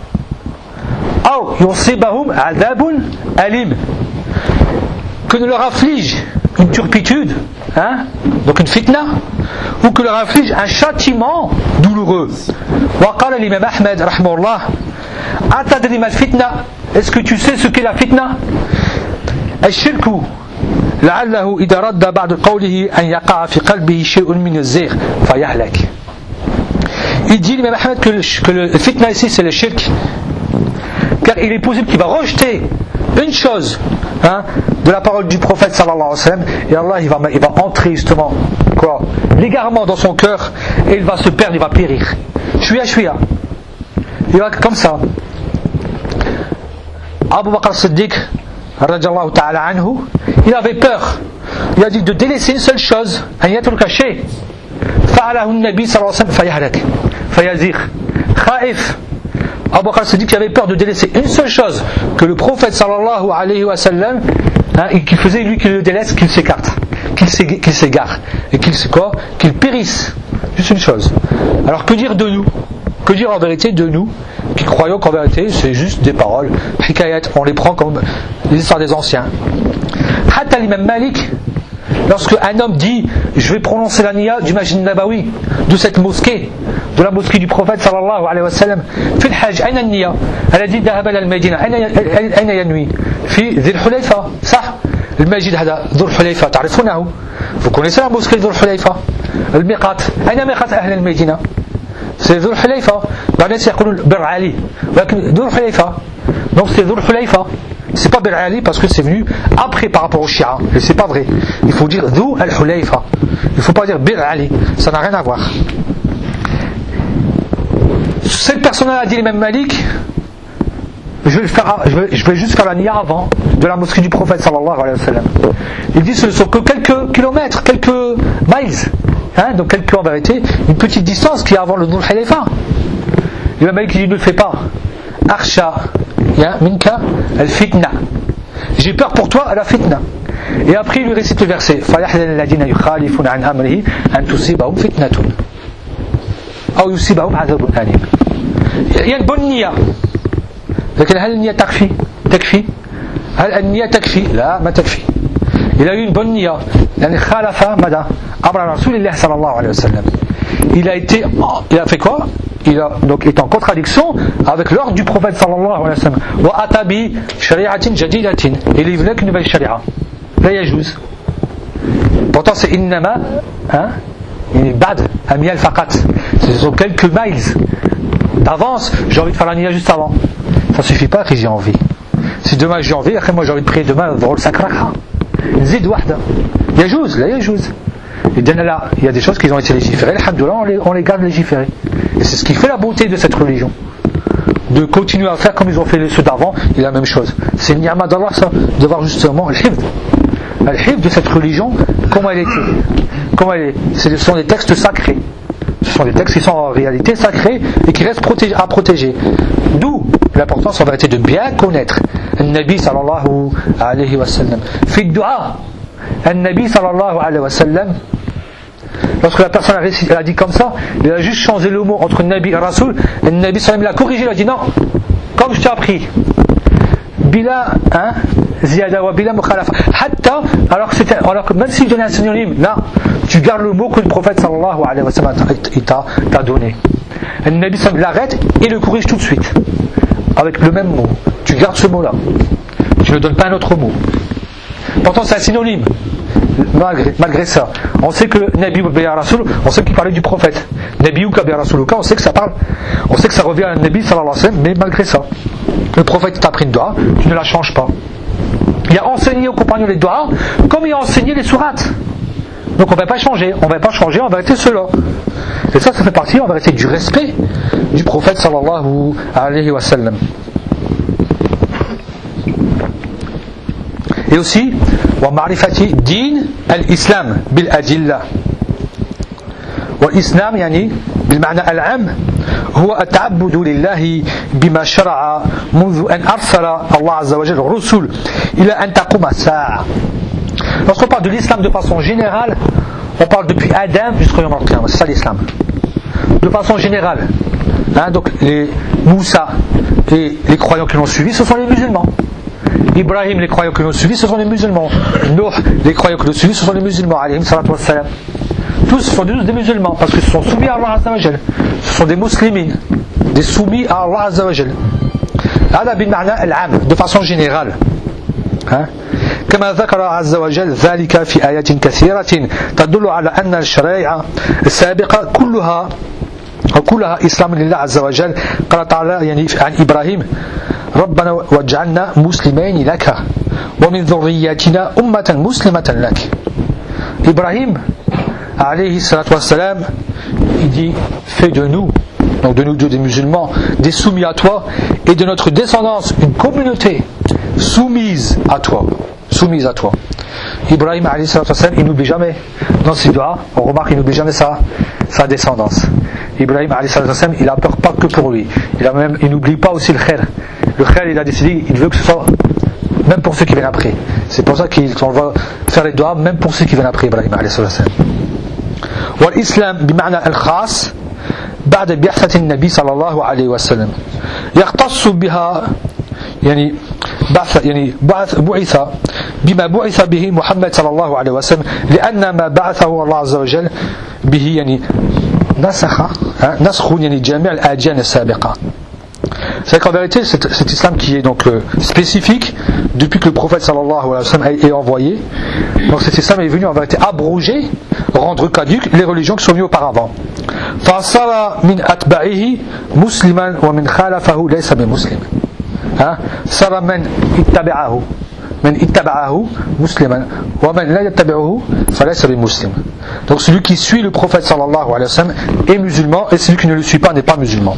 Aw yusibahum adabun alim. Que ne leur afflige une turpitude, hein, donc une fitna, ou que leur inflige un châtiment douloureux. وقال l'imam Ahmed rahimahullah, atadri mal fitna, est-ce que tu sais ce qu'est la fitna? الشرك لعله إذا رد بعد قوله أن يقع في قلبه شيء من الزيغ فيهلك. Il dit l'imam Ahmed que le, que le fitna ici c'est le shirk, car il est possible qu'il va rejeter une chose, hein, de la parole du prophète sallallahu alayhi wa sallam, et Allah il va, il va entrer justement quoi, l'égarement dans son cœur, et il va se perdre, il va périr. Chouïa chouïa, il va comme ça. Abu Bakr as-Siddiq radiyallahu ta'ala anhu, il avait peur, il a dit de délaisser une seule chose, an yatruka shay fa'alahu an-nabi sallallahu alayhi wa sallam fayahlak fayazigh khaif. Abu Bakr as-Siddiq avait peur de délaisser une seule chose, que le prophète sallallahu alayhi wa sallam, hein, qu'il faisait lui qu'il le délaisse, qu'il s'écarte, qu'il s'égare, et qu'il quoi, qu'il périsse. Juste une chose. Alors que dire de nous? Que dire en vérité de nous qui croyons qu'en vérité c'est juste des paroles, hikayat, on les prend comme les histoires des anciens. Hatta l'imam Malik, lorsque un homme dit je vais prononcer la niya du Masjid Nabawi, de cette mosquée, de la mosquée du prophète sallallahu alayhi wa sallam, في الحج أين النية؟ elle a dit ذهب إلى المدينة أين ينوي؟ في ذي الحليفة صح؟ المسجد هذا ذو الحليفة تعرفونه؟ vous connaissez la mosquée ذو الحليفة؟ الميقات أين ميقات أهل المدينة؟ c'est ذو الحليفة. بعض الناس يقولون بر علي ولكن ذو الحليفة, donc c'est ذو الحليفة. C'est pas Bir Ali parce que c'est venu après par rapport au Shia, et c'est pas vrai. Il faut dire Dhu al-Hulayfa. Il faut pas dire Bir Ali, ça n'a rien à voir. Cette personne-là a dit l'imam Malik, je vais, faire, je, vais, je vais juste faire la niya avant de la mosquée du prophète sallallahu alayhi wa sallam. Il dit ce ne sont que quelques kilomètres, quelques miles, hein, donc quelques en vérité, une petite distance qui est avant le Dhu al-Hulayfa. L'imam Malik dit ne le fais pas. Arsha minka al-fitna. J'ai peur pour toi à la fitna. Et après il lui récite le verset فَيَحْذَرِ الَّذِينَ يُخَالِفُونَ عَنْ أَمْرِهِ أَنْ تُصِيبَهُمْ فِتْنَةٌ أو يصيبهم عذاب أليم. Il y a une bonne niya. لكن هل النية تكفي؟ تكفي؟ هل النية تكفي؟ لا ما تكفي. Il a eu une bonne niya. يعني خالف ماذا؟ أمر رسول الله صلى الله عليه وسلم. Il a été, il a fait quoi? Il a donc été en contradiction avec l'ordre du prophète sallallahu alayhi wa sallam. Wa atabi shari'atin jadidatin. Il est venu avec une nouvelle sharia. La yajouz. Pourtant c'est innama, hein, il est bad, amiyal faqat. Ce sont quelques miles d'avance. J'ai envie de faire la niya juste avant. Ça suffit pas que j'ai envie. Si demain j'ai envie, après moi j'ai envie de prier demain le cinq rak'a. Zid wahda. Yajouz, là yajouz. Et bien là, il y a des choses qui ont été légiférées, alhamdoulilah, on les, on les garde légiférées. Et c'est ce qui fait la beauté de cette religion. De continuer à faire comme ils ont fait ceux d'avant, et la même chose. C'est une ni'ma d'Allah, ça, de voir justement al-hifd. Al-hifd de cette religion, comment elle était. Comment elle est. Ce sont des textes sacrés. Ce sont des textes qui sont en réalité sacrés et qui restent protégés, à protéger. D'où l'importance en vérité de bien connaître Nabi sallallahu alayhi wa sallam. Fi dua, Nabi sallallahu alayhi wa sallam. Lorsque la personne a, récité, elle a dit comme ça, il a juste changé le mot entre Nabi et Rasoul, et Nabi sallam l'a corrigé, il a dit non, comme je t'ai appris. Bila, hein, ziyada wa bila mukhalafa. Hatta, alors que, c'était, alors que même s'il donnait un synonyme, là, tu gardes le mot que le prophète sallallahu alayhi wa sallam t'a, t'a donné. Et Nabi sallam l'arrête et le corrige tout de suite. Avec le même mot. Tu gardes ce mot-là. Tu ne donnes pas un autre mot. Pourtant, c'est un synonyme. Malgré, malgré ça, on sait que Nabi ou Rasoul, on sait qu'il parlait du prophète. Nabi ou Rasoul, on sait que ça parle, on sait que ça revient à Nabi sallallahu alayhi wa sallam, mais malgré ça, le prophète t'a pris une doigt, tu ne la changes pas. Il a enseigné aux compagnons les doigts, comme il a enseigné les sourates. Donc on ne va pas changer, on ne va pas changer en vérité cela. Et ça, ça fait partie en vérité du respect du prophète sallallahu alayhi wa sallam. Et aussi, ومعرفة دين الإسلام بالأدلة. والإسلام يعني بالمعنى العام هو التعبد لله بما شرع منذ أن أرسل الله عز وجل الرسل إلى أن تقوم الساعة. Lorsqu'on parle de l'islam de façon générale, on parle depuis Adam jusqu'au Yom al-Qiyamah. C'est ça l'islam. De façon générale. Hein, donc les Moussa et les croyants qui l'ont suivi, ce sont les musulmans. Ibrahim, les croyants que l'ont suivi, ce sont les musulmans. Nuh, les croyants que l'ont suivi, ce sont les musulmans. Alayhim salatu wassalam. Tous sont tous des musulmans parce qu'ils sont soumis à Allah Azza wa Jal. Ce sont des muslimines, des soumis à Allah Azza wa Jal. هذا بالمعنى العام de façon générale. Hein? كما ذكر عز وجل ذلك في آيات كثيرة تدل على أن الشرائع السابقة كلها وكلها إسلام لله عز وجل. قال تعالى يعني عن إبراهيم ربنا واجعلنا مسلمين لك ومن ذريتنا أمة مسلمة لك. Ibrahim alayhi salatu wassalam, il dit fais de nous, donc de nous deux des musulmans, des soumis à toi et de notre descendance une communauté soumise à toi, soumise à toi. Ibrahim alayhi salatu wassalam, il n'oublie jamais dans ses doigts, on remarque qu'il n'oublie jamais sa, sa descendance. Ibrahim alayhi salatu wassalam, il a peur pas que pour lui, il, a même, il n'oublie pas aussi le khair. Le khair, il a décidé, il veut que ce soit même pour ceux qui viennent après. C'est pour ça qu'on va faire les doigts même pour ceux qui viennent après Ibrahim alayhi salatu wassalam. والإسلام بمعنى الخاص بعد بعثة النبي صلى الله عليه وسلم يختص بها يعني بعث يعني بعث بعث بما بعث به محمد صلى الله عليه وسلم لأن ما بعثه الله عز وجل به يعني نسخ نسخ يعني جميع الأديان السابقة. C'est qu'en vérité, cet, cet islam qui est donc euh, spécifique depuis que le prophète sallallahu alayhi wa sallam est envoyé, donc cet islam est venu en vérité abroger, rendre caduques les religions qui sont venues auparavant. فصار من أتباعه مسلما ومن خالفه ليس بمسلم. صار من اتبعه من اتبعه مسلما ومن لا يتبعه فليس بمسلم. Donc celui qui suit le prophète sallallahu alayhi wa sallam est musulman et celui qui ne le suit pas n'est pas musulman.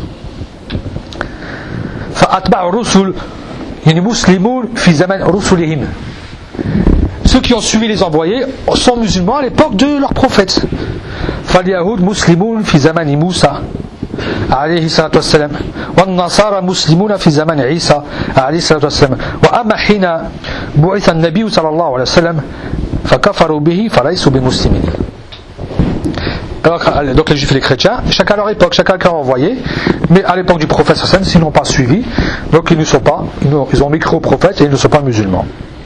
فأتباع الرسل يعني مسلمون في زمن رسلهم. Ceux qui ont suivi les envoyés sont musulmans à l'époque de leur prophète. فاليهود مسلمون في زمن موسى عليه الصلاة والسلام والنصارى مسلمون في زمن عيسى عليه الصلاة والسلام وأما حين بعث النبي صلى الله عليه وسلم فكفروا به فليسوا بمسلمين. Alors, donc les juifs et les chrétiens, chacun à leur époque, chacun qui a envoyé, mais à l'époque du prophète sallallahu alayhi wa sallam, s'ils n'ont pas suivi, donc ils ne sont pas, ils ont micro au prophète et ils ne sont pas musulmans.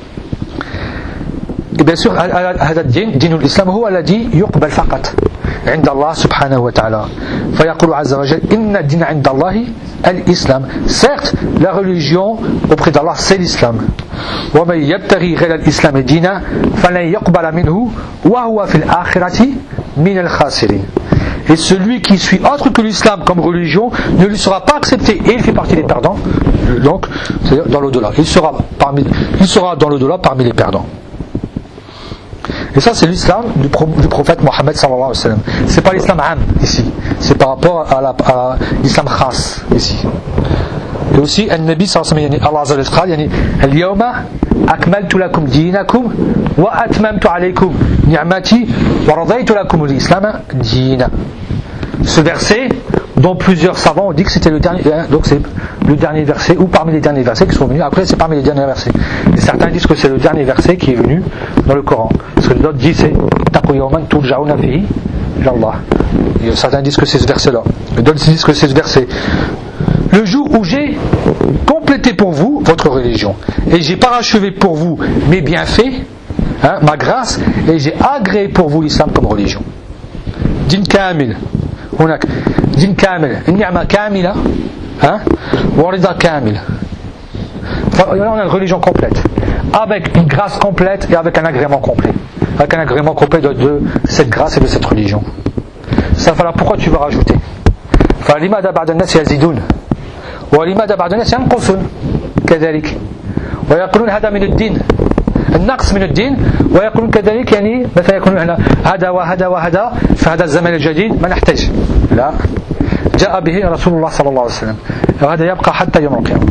Et bien sûr, هذا الدين دين الإسلام هو الذي يقبل فقط عند الله سبحانه وتعالى. فيقول عز وجل إن الدين عند الله الإسلام. Certes, la religion auprès d'Allah c'est l'islam. ومن يبتغي غير الإسلام دينا فلن يقبل منه وهو في الآخرة من الخاسرين. Et celui qui suit autre que l'islam comme religion ne lui sera pas accepté et il fait partie des perdants. Donc, c'est-à-dire dans l'au-delà. Il sera parmi, il sera dans l'au-delà parmi les perdants. Et ça, c'est l'islam du, pro, du prophète Mohammed sallallahu alayhi wa sallam. C'est pas l'islam am ici. C'est par rapport à, la, à l'islam khas ici. Et aussi, النبي صلى الله عليه وسلم الله عز وجل قال يعني اليوم أكملت لكم دينكم وأتممت عليكم نعمتي ورضيت لكم الإسلام دينا. Ce verset, dont plusieurs savants ont dit que c'était le dernier, donc c'est le dernier verset ou parmi les derniers versets qui sont venus. Après, c'est parmi les derniers versets. Et certains disent que c'est le dernier verset qui est venu dans le Coran. Parce que d'autres disent c'est taqu yawman turja'una fihi ila Allah. Certains disent que c'est ce verset-là. Et d'autres disent que c'est ce verset. Le jour où j'ai complété pour vous votre religion et j'ai parachevé pour vous mes bienfaits, hein, ma grâce, et j'ai agréé pour vous l'islam comme religion. Din kamil, هناك din kamil, النعمة كاملة, hein, ورضا kamil. Là on a une religion complète, avec une grâce complète et avec un agrément complet, avec un agrément complet de, de cette grâce et de cette religion. Ça fait là pourquoi tu vas rajouter. فلماذا بعض الناس يزيدون ولماذا بعض الناس ينقصون كذلك ويقولون هذا من الدين النقص من الدين ويقولون كذلك يعني مثلا يقولون هنا هذا وهذا وهذا في هذا الزمن الجديد ما نحتاج لا جاء به رسول الله صلى الله عليه وسلم وهذا يبقى حتى يوم القيامة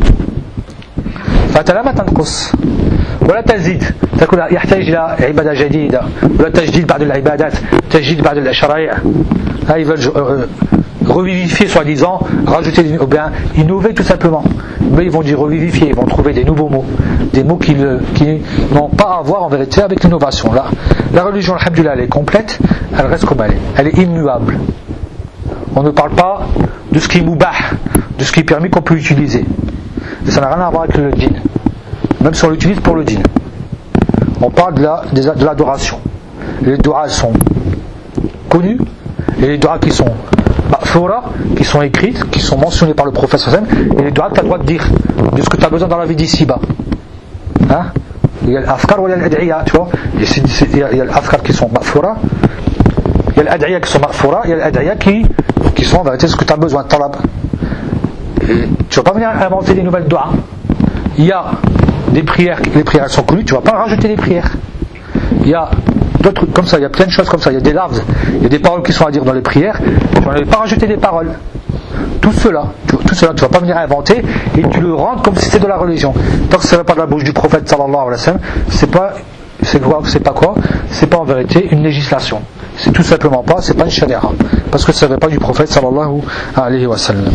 فأنت لا تنقص ولا تزيد تقول يحتاج إلى عبادة جديدة ولا تجديد بعض العبادات تجديد بعض الشرائع ils veulent revivifier soi-disant, rajouter ou bien innover tout simplement. Mais ils vont dire revivifier, ils vont trouver des nouveaux mots, des mots qui, qui n'ont pas à voir en vérité avec l'innovation. Là, la religion, alhamdoulilah, elle est complète, elle reste comme elle est, elle est immuable. On ne parle pas de ce qui est moubah, de ce qui est permis qu'on peut utiliser. Et ça n'a rien à voir avec le djinn, même si on l'utilise pour le djinn. On parle de, la, de l'adoration. Les doigts sont connus, et les doigts qui sont ma'foura, qui sont écrites, qui sont mentionnées par le prophète sallallahu alayhi wa sallam, et les doigts que tu as le droit de dire, de ce que tu as besoin dans la vie d'ici-bas. Hein? Il y a l'afkar ou il y a l'ad'iya, tu vois. Il y a l'afkar qui sont ma'foura, il y a l'ad'iya qui sont ma'foura, il y a l'ad'iya qui, qui sont en vérité ce que tu as besoin de talab. Et tu ne vas pas venir inventer des nouvelles doigts. Il y a des prières, les prières sont connues, tu ne vas pas rajouter des prières. Il y a d'autres trucs comme ça, il y a plein de choses comme ça, il y a des lafz, il y a des paroles qui sont à dire dans les prières, tu ne vas pas rajouter des paroles. Tout cela, tout cela, tu ne vas pas venir inventer et tu le rends comme si c'était de la religion. Tant que ça ne va pas de la bouche du prophète sallallahu alayhi wa sallam, c'est pas, c'est quoi, c'est pas quoi, c'est pas en vérité une législation. C'est tout simplement pas, c'est pas une sharia. Parce que ça ne va pas du prophète sallallahu alayhi wa sallam.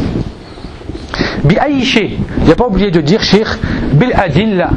Bi ayi shay, il n'y a pas oublié de dire sheikh, bil adilla,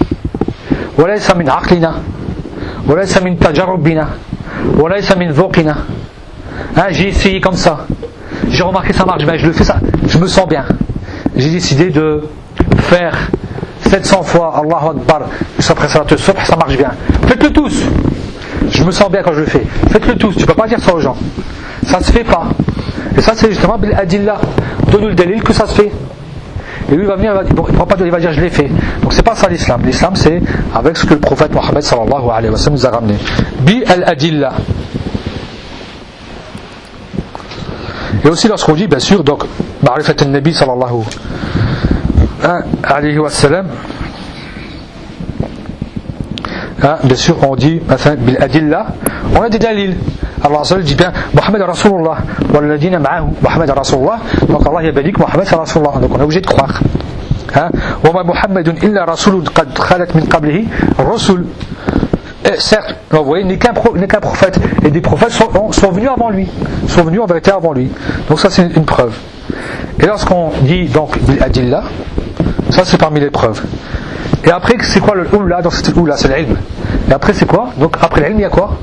wa laysa min aqlina. وليس من تجربنا وليس من ذوقنا. Hein, j'ai essayé comme ça, j'ai remarqué ça marche bien, je le fais ça, je me sens bien, j'ai décidé de faire sept cents fois Allahu Akbar juste après salat al-subh, ça marche bien, faites-le tous, je me sens bien quand je le fais, faites-le tous, tu ne peux pas dire ça aux gens, ça se fait pas. Et ça c'est justement bil adilla, donne-nous le dalil que ça se fait. Et lui il va venir, il ne prend pas de, il va dire je l'ai fait. Donc c'est pas ça l'islam. L'islam c'est avec ce que le prophète Mohammed sallallahu alayhi wa sallam nous a ramené. Bi al-adilla. Et aussi lorsqu'on dit bien sûr donc ma'rifat al-nabi sallallahu alayhi wa sallam, hein, bien sûr on dit bil adilla, on a des dalils. Allah dit bien Mohammed Rasulullah walladina ma'ahu Mohammed Rasulullah, donc Allah y a dit que Mohammed c'est Rasulullah, donc on est obligé de croire. Hein? Wa ma Muhammadun illa rasulun qad khalat min qablihi rusul. Certes, vous voyez, n'est qu'un, pro, n'est qu'un prophète, et des prophètes sont, sont venus avant lui, sont venus en vérité avant lui. Donc ça c'est une, une preuve. Et lorsqu'on dit donc bil adilla, ça c'est parmi les preuves. Et après c'est quoi le oula dans cette oula, c'est l'ilm. Et après c'est quoi? Donc après l'ilm il y a quoi?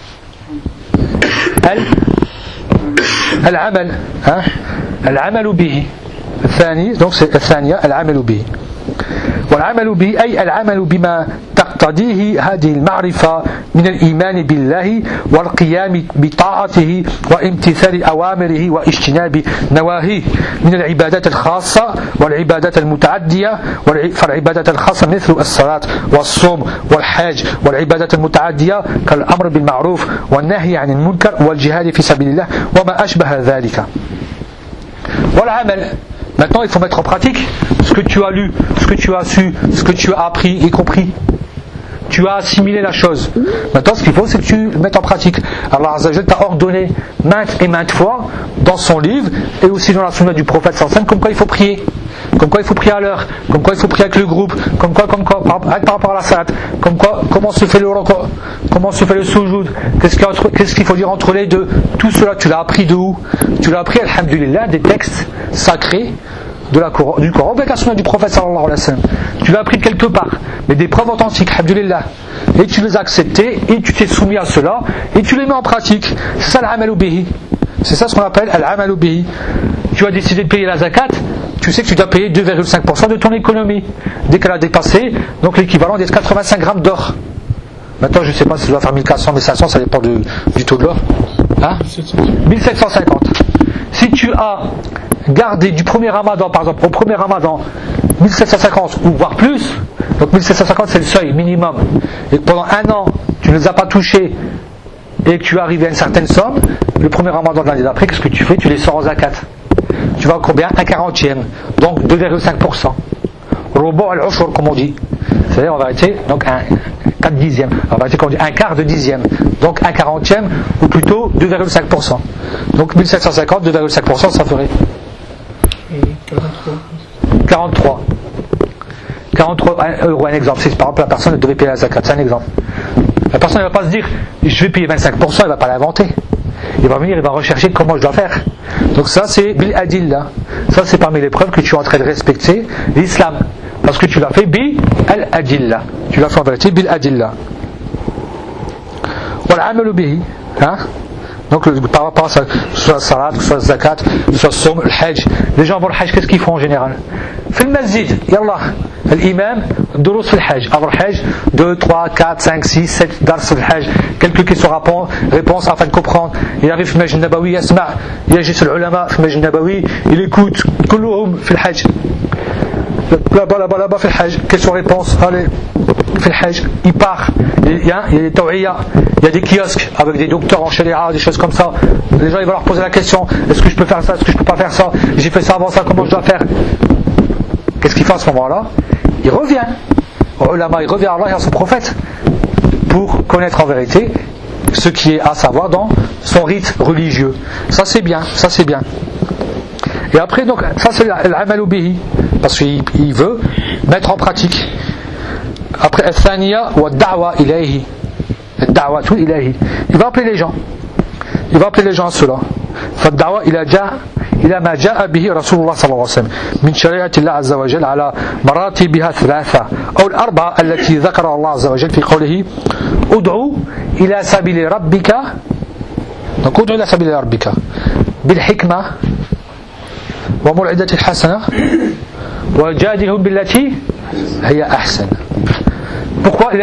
العمل ها العمل به الثاني donc c'est الثانية العمل به والعمل به أي العمل بما تقتضيه هذه المعرفة من الإيمان بالله والقيام بطاعته وامتثال أوامره واجتناب نواهيه من العبادات الخاصة والعبادات المتعدية. فالعبادات الخاصة مثل الصلاة والصوم والحج، والعبادات المتعدية كالأمر بالمعروف والنهي عن المنكر والجهاد في سبيل الله وما أشبه ذلك. والعمل. Maintenant, il faut mettre en pratique ce que tu as lu, ce que tu as su, ce que tu as appris et compris. Tu tu as assimilé la chose. Maintenant, ce qu'il faut, c'est que tu le mettes en pratique. Allah Azza wa Jalla t'a ordonné maintes et maintes fois dans son livre et aussi dans la sunna du prophète sallallahu alayhi wa sallam comme quoi il faut prier. Comme quoi il faut prier à l'heure, comme quoi il faut prier avec le groupe, comme quoi, comme quoi par, par rapport à la salat, comme quoi, comment se fait le record, comment se fait le soujoud, qu'est-ce qu'il, entre, qu'est-ce qu'il faut dire entre les deux. Tout cela, tu l'as appris de où? Tu l'as appris, alhamdulillah, des textes sacrés de la, du Coran, avec la sunna du prophète sallallahu alayhi wa sallam. Tu l'as appris de quelque part, mais des preuves authentiques, alhamdulillah. Et tu les as acceptées, et tu t'es soumis à cela, et tu les mets en pratique. C'est ça l'amalu bihi. C'est ça ce qu'on appelle l'amalu bihi. Tu as décidé de payer la zakat, tu sais que tu dois payer deux virgule cinq pour cent de ton économie. Dès qu'elle a dépassé, donc l'équivalent des quatre-vingt-cinq grammes d'or. Maintenant, je ne sais pas si ça doit faire mille quatre cents, mille cinq cents, ça dépend du, du taux de l'or. Hein mille sept cent cinquante. Si tu as gardé du premier ramadan, par exemple, au premier ramadan, mille sept cent cinquante ou voire plus, donc mille sept cent cinquante c'est le seuil minimum, et que pendant un an, tu ne les as pas touchés, et que tu es arrivé à une certaine somme, le premier ramadan de l'année d'après, qu'est-ce que tu fais? Tu les sors en zakat. Tu vas à combien? Un quarantième, donc deux virgule cinq pour cent. Robo al-ushur, comme on dit. C'est-à-dire en vérité, donc un quatre dixièmes. En vérité, comme on dit, un quart de dixième. Donc un quarantième, ou plutôt deux virgule cinq pour cent. Donc mille sept cent cinquante, deux virgule cinq pour cent, ça ferait quarante-trois. quarante-trois euros, un exemple. C'est par exemple la personne elle devait payer la zakat, c'est un exemple. La personne ne va pas se dire, je vais payer vingt-cinq pour cent, elle ne va pas l'inventer. Il va venir, il va rechercher comment je dois faire. Donc ça c'est bil adilla. Ça c'est parmi les preuves que tu es en train de respecter l'islam. Parce que tu l'as fait bil adilla. Tu l'as fait en vérité bil adilla. Voilà, amalu bihi. Hein? Donc par rapport à ça, que ce soit salat, que ce soit zakat, que ce soit somme, le hajj. Les gens vont le hajj, qu'est-ce qu'ils font en général? Fil masjid, yallah. L'imam, durus fil hajj. Avant le hajj, deux, trois, quatre, cinq, six, sept dars fil hajj. Quelques questions réponses afin de comprendre. Il arrive fil masjid nabawi, yasma, yajis al-ulama fil masjid nabawi, il écoute, kulluhum fil hajj. Là-bas, là-bas, là-bas, fil hajj. Questions-réponses, allez, fil hajj. Il part. Il y a, il y a des tawiyya, il y a des kiosques avec des docteurs en sharia, des choses comme ça. Les gens ils vont leur poser la question, est-ce que je peux faire ça, est-ce que je peux pas faire ça, j'ai fait ça avant ça, comment je dois faire? Qu'est-ce qu'il fait à ce moment-là? Il revient au ulama, il revient à Allah et à son prophète pour connaître en vérité ce qui est à savoir dans son rite religieux. Ça c'est bien, ça c'est bien. Et après donc, ça c'est l'amalu bihi, parce qu'il veut mettre en pratique. Après, al-thaniya wa ad-da'wa ilayhi. Ad-da'watu ilayhi. Il va appeler les gens. Il va appeler les gens à cela. Fa-ad-da'wa ila ja'a ila ma ja'a bihi Rasulullah sallallahu alayhi wa sallam min shari'ati Allah azza wa jalla ala maratibiha thalatha aw al-arba'a allati dhakara Allah azza wa jalla fi qawlihi ud'u ila sabili rabbika. Donc ud'u ila sabili rabbika bil hikma wa maw'idati al-hasana wa jadilhum billati hiya ahsan. Pourquoi?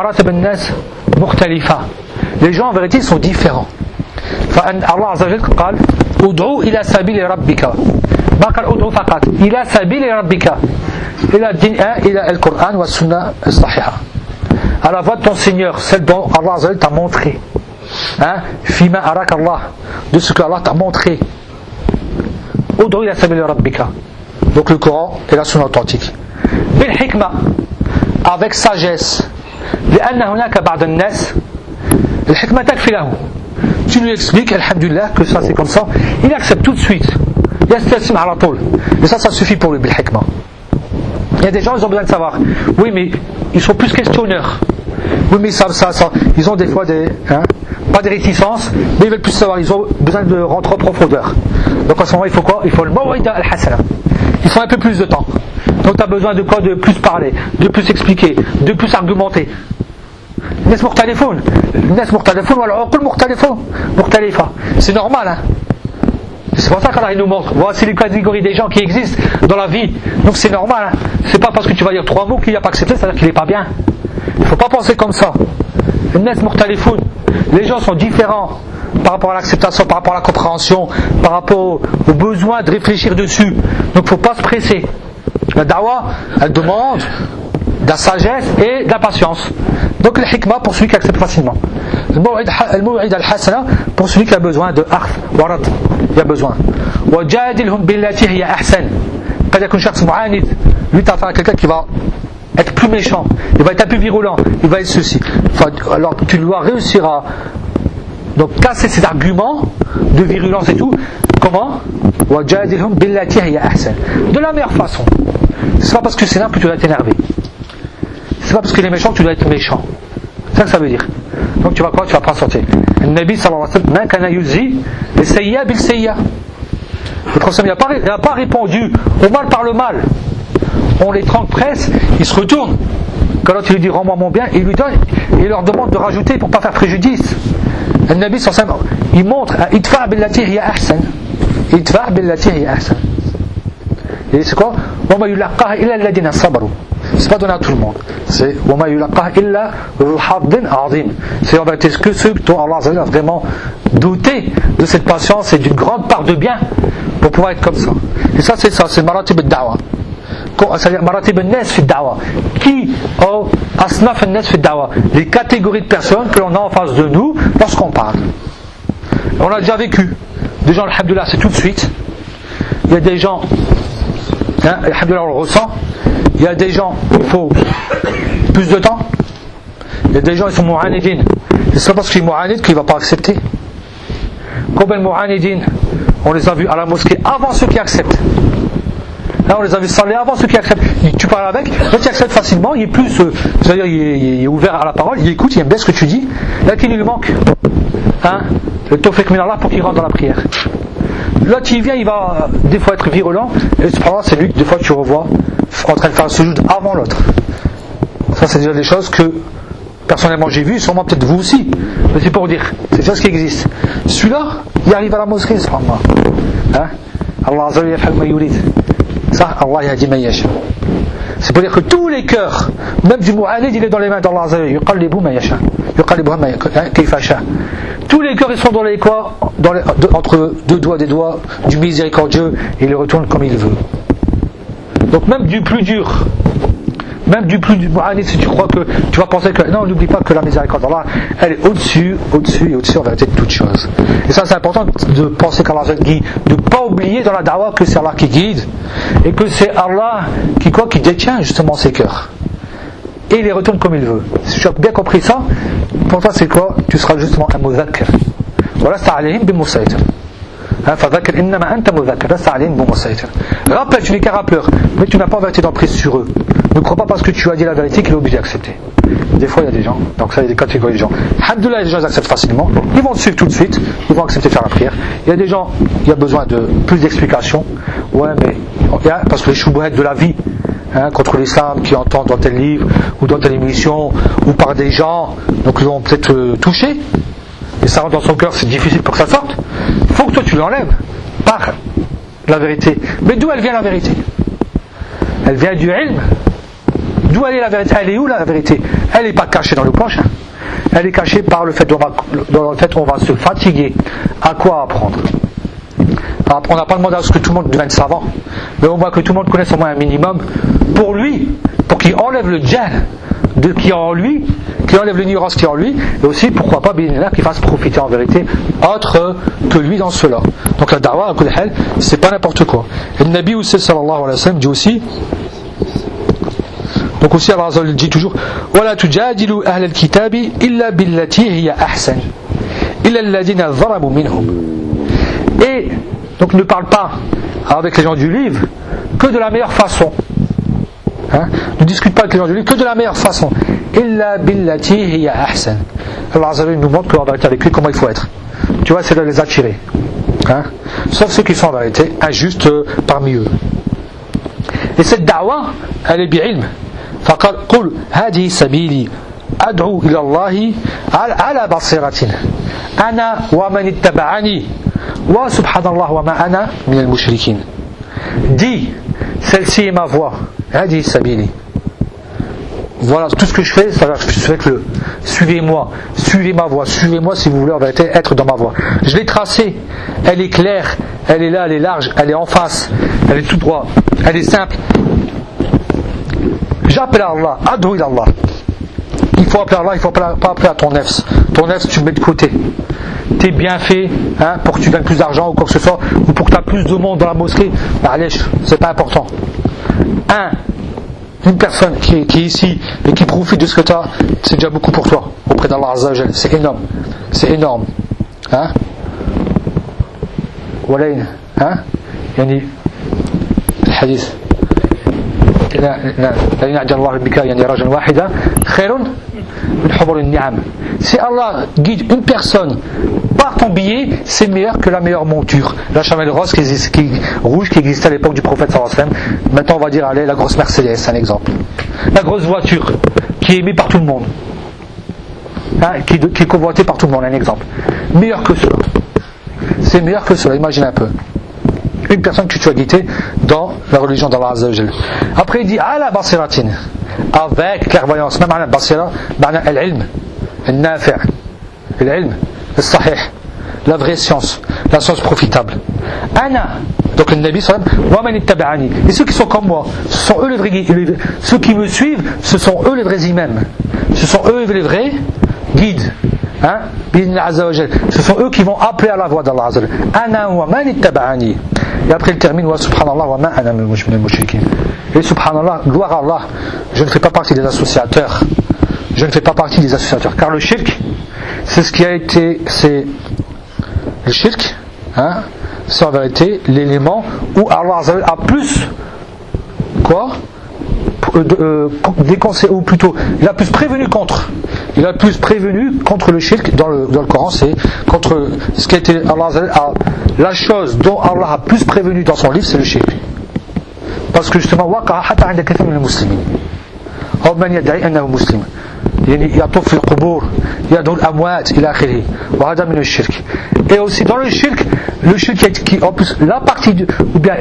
Les gens en vérité sont différents. Allah Azza wa Jalla قال ادعو إلى سبيل ربك ما قال ادعو فقط إلى سبيل ربك إلى الدين إلى القرآن والسنة الصحيحة à la voie de ton Seigneur, celle dont Allah Azza wa Jalla t'a montré, hein, فيما أراك الله, de ce que Allah t'a montré. ادعو إلى سبيل ربك, donc le Coran et la Sunna authentique. بالحكمة, avec sagesse. لأن هناك بعض الناس الحكمة تكفي له. Tu lui expliques, alhamdulillah, que ça c'est comme ça, il accepte tout de suite. يستسلم على طول. Et ça, ça suffit pour lui, بالحكمة. Il y a des gens, ils ont besoin de savoir. Oui, mais ils sont plus questionneurs. Oui, mais ça, ça, ça. Ils ont des fois des, hein, pas de réticence, mais ils veulent plus savoir. Ils ont besoin de rentrer en profondeur. Donc à ce moment, il faut quoi? Il faut le maw'ida al-hasana. Il faut un peu plus de temps. Donc tu as besoin de quoi? De plus parler, de plus expliquer, de plus argumenter. الناس مختلفون الناس مختلفون والعقول مختلفون مختلفة. C'est normal, hein. C'est pour ça qu'Allah nous montre, voici les catégories des gens qui existent dans la vie. Donc c'est normal, hein. C'est pas parce que tu vas dire trois mots qu'il n'y a pas accepté, c'est-à-dire qu'il n'est pas bien. Il ne faut pas penser comme ça. الناس مختلفون. Les gens sont différents par rapport à l'acceptation, par rapport à la compréhension, par rapport au, au besoin de réfléchir dessus. Donc il ne faut pas se presser. La dawa, elle demande de la sagesse et de la patience. Donc le hikmah pour celui qui accepte facilement. Le maw'id al-hasana pour celui qui a besoin de arf, warad, il y a besoin. Wa jadilhum billati hiya ahsan. Pas dire qu'un shakhs mu'anid, lui t'as affaire à quelqu'un qui va être plus plus méchant, il va être un peu virulent, il va être ceci. Enfin, alors tu dois réussir à donc casser cet argument de virulence et tout. Comment? De la meilleure façon. C'est pas parce que c'est là que tu dois être énervé. C'est pas parce qu'il est méchant que tu dois être méchant. C'est ça que ça veut dire. Donc tu vas quoi? Tu vas pas sortir. Le Nabi sallallahu alayhi wa sallam, man kana yulzi al-sayya bil-sayya. Le prophète n'a pas, pas répondu au mal par le mal. On les transgresse, il se retourne. Quand l'autre lui dit rends-moi mon bien, il lui donne et il leur demande de rajouter pour pas faire préjudice. Le Nabi sallallahu alayhi wa sallam, il montre idfa' billati hiya ahsan. Idfa' billati hiya ahsan. Et c'est quoi? Wa ma yulaqaha illa alladhina sabaru. C'est pas donné à tout le monde. C'est wa ma yulaqaha illa al-haddin 'azim. C'est en vérité que ceux dont Allah a vraiment douté de cette patience et d'une grande part de bien pour pouvoir être comme ça. Et ça c'est ça, c'est maratib ad-da'wa. C'est-à-dire maratib an-nas fi ad-da'wa. Qui oh asnaf an-nas fi ad-da'wa, les catégories de personnes que l'on a en face de nous lorsqu'on parle. On a déjà vécu. Des gens, alhamdoulilah, c'est tout de suite. Il y a des gens, hein, alhamdoulilah, on le ressent. Il y a des gens, il faut plus de temps. Il y a des gens, ils sont mu'anidin. C'est pas parce qu'il est mu'anid qu'il ne va pas accepter. Combien de mu'anidin, on les a vus à la mosquée avant ceux qui acceptent. Là, on les a vus saler avant ceux qui acceptent. Tu parles avec, l'autre qui accepte facilement, il est plus, euh, c'est-à-dire il est, il est ouvert à la parole, il écoute, il aime bien ce que tu dis. Là, qu'il lui manque, hein, le tawfiq min Allah pour qu'il rentre dans la prière. L'autre qui vient, il va euh, des fois être virulent, et c'est lui que des fois tu revois en train de faire un sujoud avant l'autre. Ça, c'est déjà des choses que personnellement j'ai vues, sûrement peut-être vous aussi. Mais c'est pour dire, c'est ça ce qui existe. Celui-là, il arrive à la mosquée, subhanallah. Hein? Allah azza wa jalla yaf'al ma yurid. Ça, Allah yahdi man yasha. C'est pour dire que tous les cœurs, même du mu'anid, il est dans les mains d'Allah azza wa jalla. Yuqallibu ma yasha. Yuqallibuha ma kayfa sha. Tous les cœurs, ils sont dans les quoi, dans les, de, entre deux doigts des doigts du miséricordieux, et il les retourne comme il veut. Donc même du plus dur, même du plus du mu'anid, si tu crois que tu vas penser que non, n'oublie pas que la miséricorde d'Allah, elle est au-dessus, au-dessus et au-dessus en vérité de toutes choses. Et ça, c'est important de penser qu'Allah guide, de ne pas oublier dans la da'wah que c'est Allah qui guide et que c'est Allah qui quoi, qui détient justement ses cœurs. Et il les retourne comme il veut. Si tu as bien compris ça, pour toi c'est quoi? Tu seras justement un mudhakkir. Voilà, c'est alayhim bi musaytir. Fadhakir innama anta mudhakkir, lasta alayhim bi musaytir. Rappelle, tu n'es qu'un rappeleur, mais tu n'as pas en vérité d'emprise sur eux. Ne crois pas parce que tu as dit la vérité qu'il est obligé d'accepter. Des fois il y a des gens, donc ça il y a des catégories de gens. Alhamdoulilah, les gens ils acceptent facilement, ils vont te suivre tout de suite, ils vont accepter de faire la prière. Il y a des gens, il y a besoin de plus d'explications. Ouais, mais parce que les choubouettes de la vie, hein, contre l'islam qui entendent dans tel livre ou dans telle émission ou par des gens, donc ils vont peut-être euh, toucher, et ça rentre dans son cœur, c'est difficile pour que ça sorte. Il faut que toi tu l'enlèves par la vérité. Mais d'où elle vient la vérité? Elle vient du ilm. D'où elle est la vérité? Elle est où la vérité? Elle n'est pas cachée dans le prochain. Elle est cachée par le fait qu'on va, dans le fait qu'on va se fatiguer. À quoi apprendre? On n'a pas demandé à ce que tout le monde devienne savant, mais on voit que tout le monde connaisse au moins un minimum pour lui, pour qu'il enlève le djahl de qui est en lui, qu'il enlève l'ignorance qui est en lui, et aussi pourquoi pas bien qu'il fasse profiter en vérité autre que lui dans cela. Donc la da'wa, c'est pas n'importe quoi. Et le Nabi aussi sallallahu alayhi wa sallam dit aussi, donc aussi Allah dit toujours وَلَا تُجَادِلُوا أَهْلَ الْكِتَابِ إِلَّا بِالَّتِي هِيَ أَحْسَنُ إِلَّا الَّذِينَ ظَلَمُوا مِنْهُمْ. Et donc ne parle pas avec les gens du livre que de la meilleure façon, hein? Ne discute pas avec les gens du livre que de la meilleure façon. إِلَّا بِالَّتِي هِيَ أَحْسَنُ. Allah nous montre qu'en vérité avec lui comment il faut être. Tu vois, c'est de les attirer, hein? Sauf ceux qui sont en vérité injustes parmi eux. Et cette da'wa, elle est bi'ilm. فقال قل هذه سبيلي أدعو إلى الله على بصيرة أنا ومن اتبعني وسبحان الله وما أنا من المشركين. Dis, celle-ci est ma voie. هذه سبيلي. Voilà, tout ce que je fais, ça va, faites-le. Suivez-moi, suivez ma voie, suivez-moi si vous voulez en vérité être dans ma voie. Je l'ai tracée, elle est claire, elle est là, elle est large, elle est en face, elle est tout droit, elle est simple. J'appelle à Allah, adou ila Allah. Il faut appeler à Allah, il ne faut pas appeler à ton nefs. Ton nefs, tu le mets de côté. Tes bienfaits, hein, pour que tu gagnes plus d'argent ou quoi que ce soit, ou pour que tu aies plus de monde dans la mosquée, bah, allez, c'est pas important. Un, une personne qui est, qui est ici et qui profite de ce que tu as, c'est déjà beaucoup pour toi auprès d'Allah Azza wa Jal. C'est énorme, c'est énorme. Hein? Walayn, hein? Yani, le hadith. Si Allah guide une personne par ton billet, c'est meilleur que la meilleure monture. La chamelle rose qui, qui, rouge qui existait à l'époque du prophète sallallahu alayhi wa sallam. Maintenant on va dire allez, la grosse Mercedes, c'est un exemple. La grosse voiture qui est aimée par tout le monde, hein, qui, qui est convoitée par tout le monde, un exemple. Meilleur que cela. C'est meilleur que cela, imagine un peu. Une personne que tu as guidée dans la religion d'Allah Azza wa Jal. Après il dit ala basiratin, avec clairvoyance, même à basira, al-ilm, al-nafi', al-ilm, al-sahih, la vraie science, la science profitable. Ana, donc le Nabi sallam, wa man ittaba'ani, et ceux qui sont comme moi, ce sont eux les vrais guides, ceux qui me suivent, ce sont eux les vrais imams, ce sont eux les vrais guides. Hein? Ce sont eux qui vont appeler à la voix d'Allah Azza wa Jal. Ana wa man ittaba'ani. Et après il termine wa subhanallah wa ma ana min al-mushrikin. Et subhanallah, gloire à Allah, je ne fais pas partie des associateurs. Je ne fais pas partie des associateurs. Car le shirk, c'est ce qui a été, c'est le shirk, hein, c'est en vérité l'élément où Allah Azza wa Jal a plus quoi euh, déconseillé, ou plutôt il a plus prévenu contre. Il a plus prévenu contre le shirk dans le, dans le Coran, c'est contre ce qui a été Allah Azza wa Jal a, la chose dont Allah a plus prévenu dans son livre, c'est le shirk. Parce que justement, waqa'a hatta 'inda kathir min al-muslimin. Aw man yad'i annahu muslim. Yani yatuf fi al-qubur, yad'u al-amwat ila akhirih. Wa hada min al-shirk. Et aussi dans le shirk, le shirk qui en plus la partie de, ou bien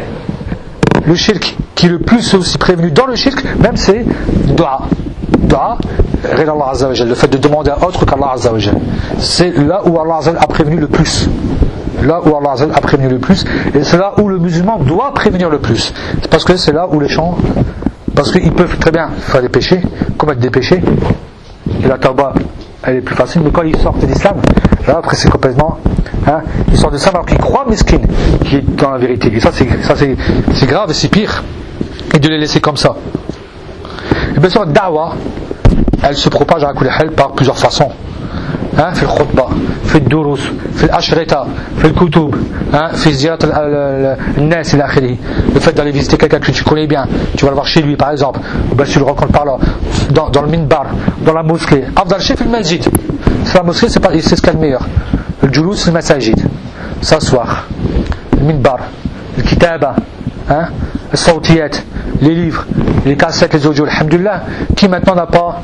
le shirk qui est le plus aussi prévenu dans le shirk, même c'est dua. Dua, Allah Azza wa Jal, le fait de demander à autre qu'Allah Azza wa Jal. C'est là où Allah Azza wa Jal a prévenu le plus. Là où Allah Azza wa Jal a prévenu le plus, et c'est là où le musulman doit prévenir le plus. Parce que c'est là où les gens, parce qu'ils peuvent très bien faire des péchés, commettre des péchés, et la tawba elle est plus facile, mais quand ils sortent de l'islam, là après c'est complètement, hein, ils sortent de l'islam alors qu'ils croient miskin, qui est dans la vérité. Et ça c'est, ça c'est, c'est grave et c'est pire, et de les laisser comme ça. Et bien sûr, la da'wa, elle se propage à la kulli hal par plusieurs façons. Hein, في الخطبة, في الدروس, في الأشرطة, في الكتب, hein, في زيارة الناس إلى آخره. Le fait d'aller visiter quelqu'un que tu connais bien, tu vas le voir chez lui par exemple, ou bien tu le rencontres par là, dans, dans le minbar, dans la mosquée. أفضل شيء في المسجد. C'est la mosquée, c'est, pas, c'est ce qu'il y a de meilleur. Le julous, c'est le masajid. S'asseoir. Le minbar, le kitaba, hein, le sawtiyat, les livres, les cassettes, les audios. Alhamdulillah, qui maintenant n'a pas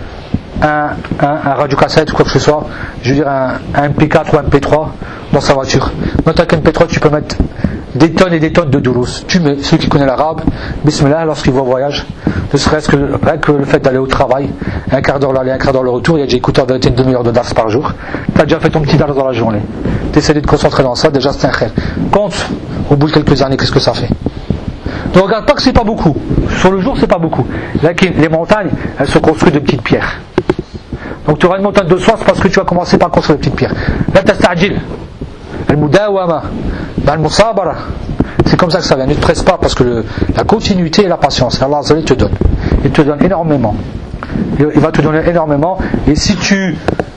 un, un, un radio-cassette ou quoi que ce soit, je veux dire un, un M P quatre ou un M P trois dans sa voiture. Dans ta M P trois, tu peux mettre des tonnes et des tonnes de durous. Tu mets, ceux qui connaissent l'arabe, bismillah, lorsqu'ils vont en voyage, ne serait-ce que, que le fait d'aller au travail, un quart d'heure l'aller, un quart d'heure le retour, il y a déjà écouté en vérité une demi-heure de dars par jour. Tu as déjà fait ton petit dars dans la journée. Tu essaies de te concentrer dans ça, déjà c'est un khair. Compte, au bout de quelques années, qu'est-ce que ça fait? Ne regarde pas que c'est pas beaucoup. Sur le jour, c'est pas beaucoup. Là, les montagnes, elles se construisent de petites pierres. Donc tu auras une montagne de soie, c'est parce que tu vas commencer par construire des petites pierres. Là, tasta'jil. Al-mudawama. Al-musabara. C'est comme ça que ça vient. Ne te presse pas parce que le, la continuité et la patience, Allah Azza wa Jalla te donne. Il te donne énormément. Il va te donner énormément. Et si tu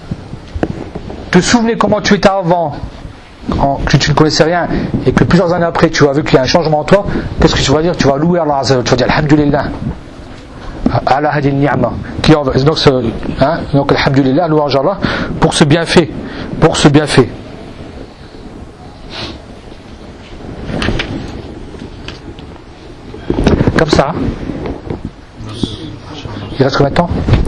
te souvenais comment tu étais avant, que tu ne connaissais rien, et que plusieurs années après tu as vu qu'il y a un changement en toi, qu'est-ce que tu vas dire? Tu vas louer Allah Azza wa Jalla. Tu vas dire Alhamdulillah. Ala hadi ni'ma. Donc, hein, donc Alhamdulillah, louange Allah pour ce bienfait. Pour ce bienfait. Comme ça. Il reste combien de temps?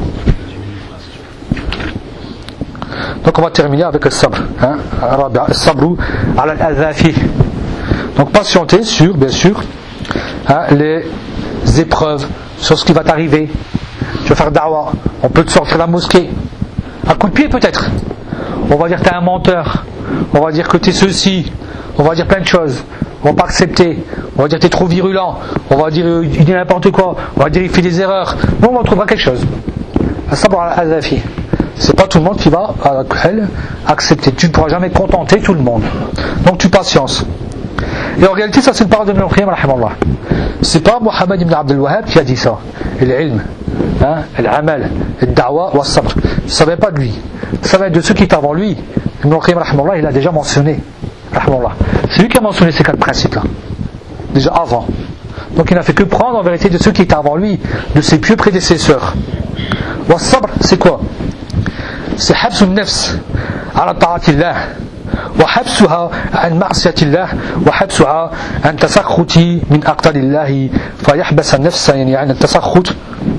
Donc on va terminer avec le sabr. Hein? Sabru ala al-adhafi. Donc patienter sur, bien sûr, hein, les épreuves, sur ce qui va t'arriver. Tu vas faire da'wah, on peut te sortir de la mosquée. Un coup de pied peut-être. On va dire que tu es un menteur. On va dire que tu es ceci. On va dire plein de choses. On va pas accepter. On va dire que tu es trop virulent. On va dire il dit n'importe quoi. On va dire il fait des erreurs. Nous on trouvera quelque chose. Sabr ala al-adhafi. C'est pas tout le monde qui va accepter. Tu ne pourras jamais contenter tout le monde. Donc tu patiences. Et en réalité, ça c'est une parole de Ibn al-Qayyim, rahimahullah. C'est pas Mohammed ibn Abdel Wahhab qui a dit ça. L'ilm, hein, l'amal, le da'wa wa sabr. Ça ne vient pas de lui. Ça vient de ceux qui étaient avant lui. Ibn al-Qayyim, rahimahullah, il a déjà mentionné. Rahimahullah. C'est lui qui a mentionné ces quatre principes-là. Déjà avant. Donc il n'a fait que prendre en vérité de ceux qui étaient avant lui, de ses pieux prédécesseurs. Wa sabr, c'est quoi? C'est habsun nafs ala ta'atillah. وحبسها عن معصية الله وحبسها عن تسخط من أقدار الله فيحبس النفس يعني عن التسخط.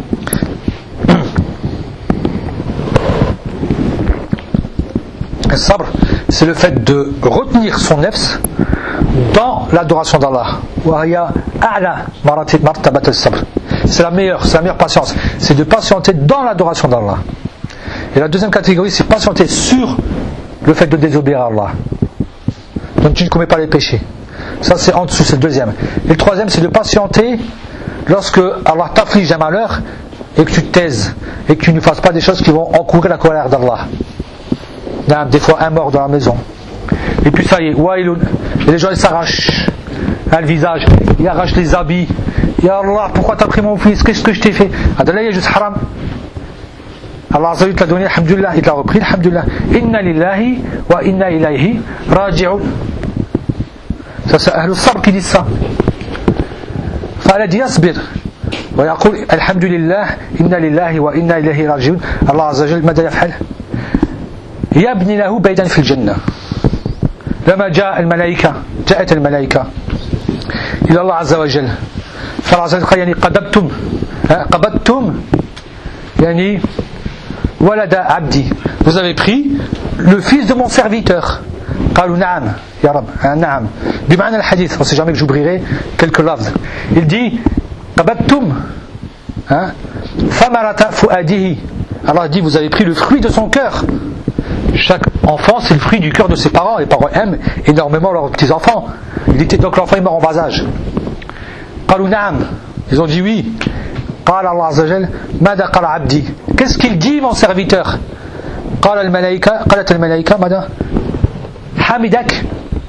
Le sabr, c'est le fait de retenir son nefs dans l'adoration d'Allah. C'est la meilleure, c'est la meilleure patience. C'est de patienter dans l'adoration d'Allah. Et la deuxième catégorie, c'est patienter sur le fait de désobéir à Allah. Donc tu ne commets pas les péchés. Ça c'est en dessous, c'est le deuxième. Et le troisième, c'est de patienter lorsque Allah t'afflige d'un malheur et que tu te taises et que tu ne fasses pas des choses qui vont encourir la colère d'Allah. Des fois un mort dans la maison. Et puis ça y est, et les gens ils s'arrachent hein, le visage, ils arrachent les habits. Ya Allah, pourquoi t'as pris mon fils? Qu'est-ce que je t'ai fait? Adallah, il y a juste haram. Allah Azza wa Jalla t'a donné, alhamdulillah, il t'a repris, alhamdulillah. Inna lillahi wa inna ilayhi raji'un. Ça c'est Ahlul Sabr qui disent ça. فالذي يصبر ويقول الحمد لله إنا لله وإنا إليه راجعون الله عز وجل ماذا يفعل؟ يبني له بيتا في الجنة. لما جاء الملائكة جاءت الملائكة إلى الله عز وجل فالله عز وجل قال يعني قبضتم قبضتم يعني ولد عبدي, vous avez pris le fils de mon serviteur. قالوا نعم يا رب نعم بمعنى الحديث. On sait jamais que j'oublierai quelques lafz. Il dit قبضتم ثمرة فؤاده. Allah dit vous avez pris le fruit de son cœur. Chaque enfant c'est le fruit du cœur de ses parents. Les parents aiment énormément leurs petits enfants. Il était donc l'enfant est mort en bas âge. قالوا نعم. Ils ont dit oui. قال الله عز وجل ماذا قال عبدي. Qu'est-ce qu'il dit mon serviteur? قال الملائكة قالت الملائكة ماذا حمدك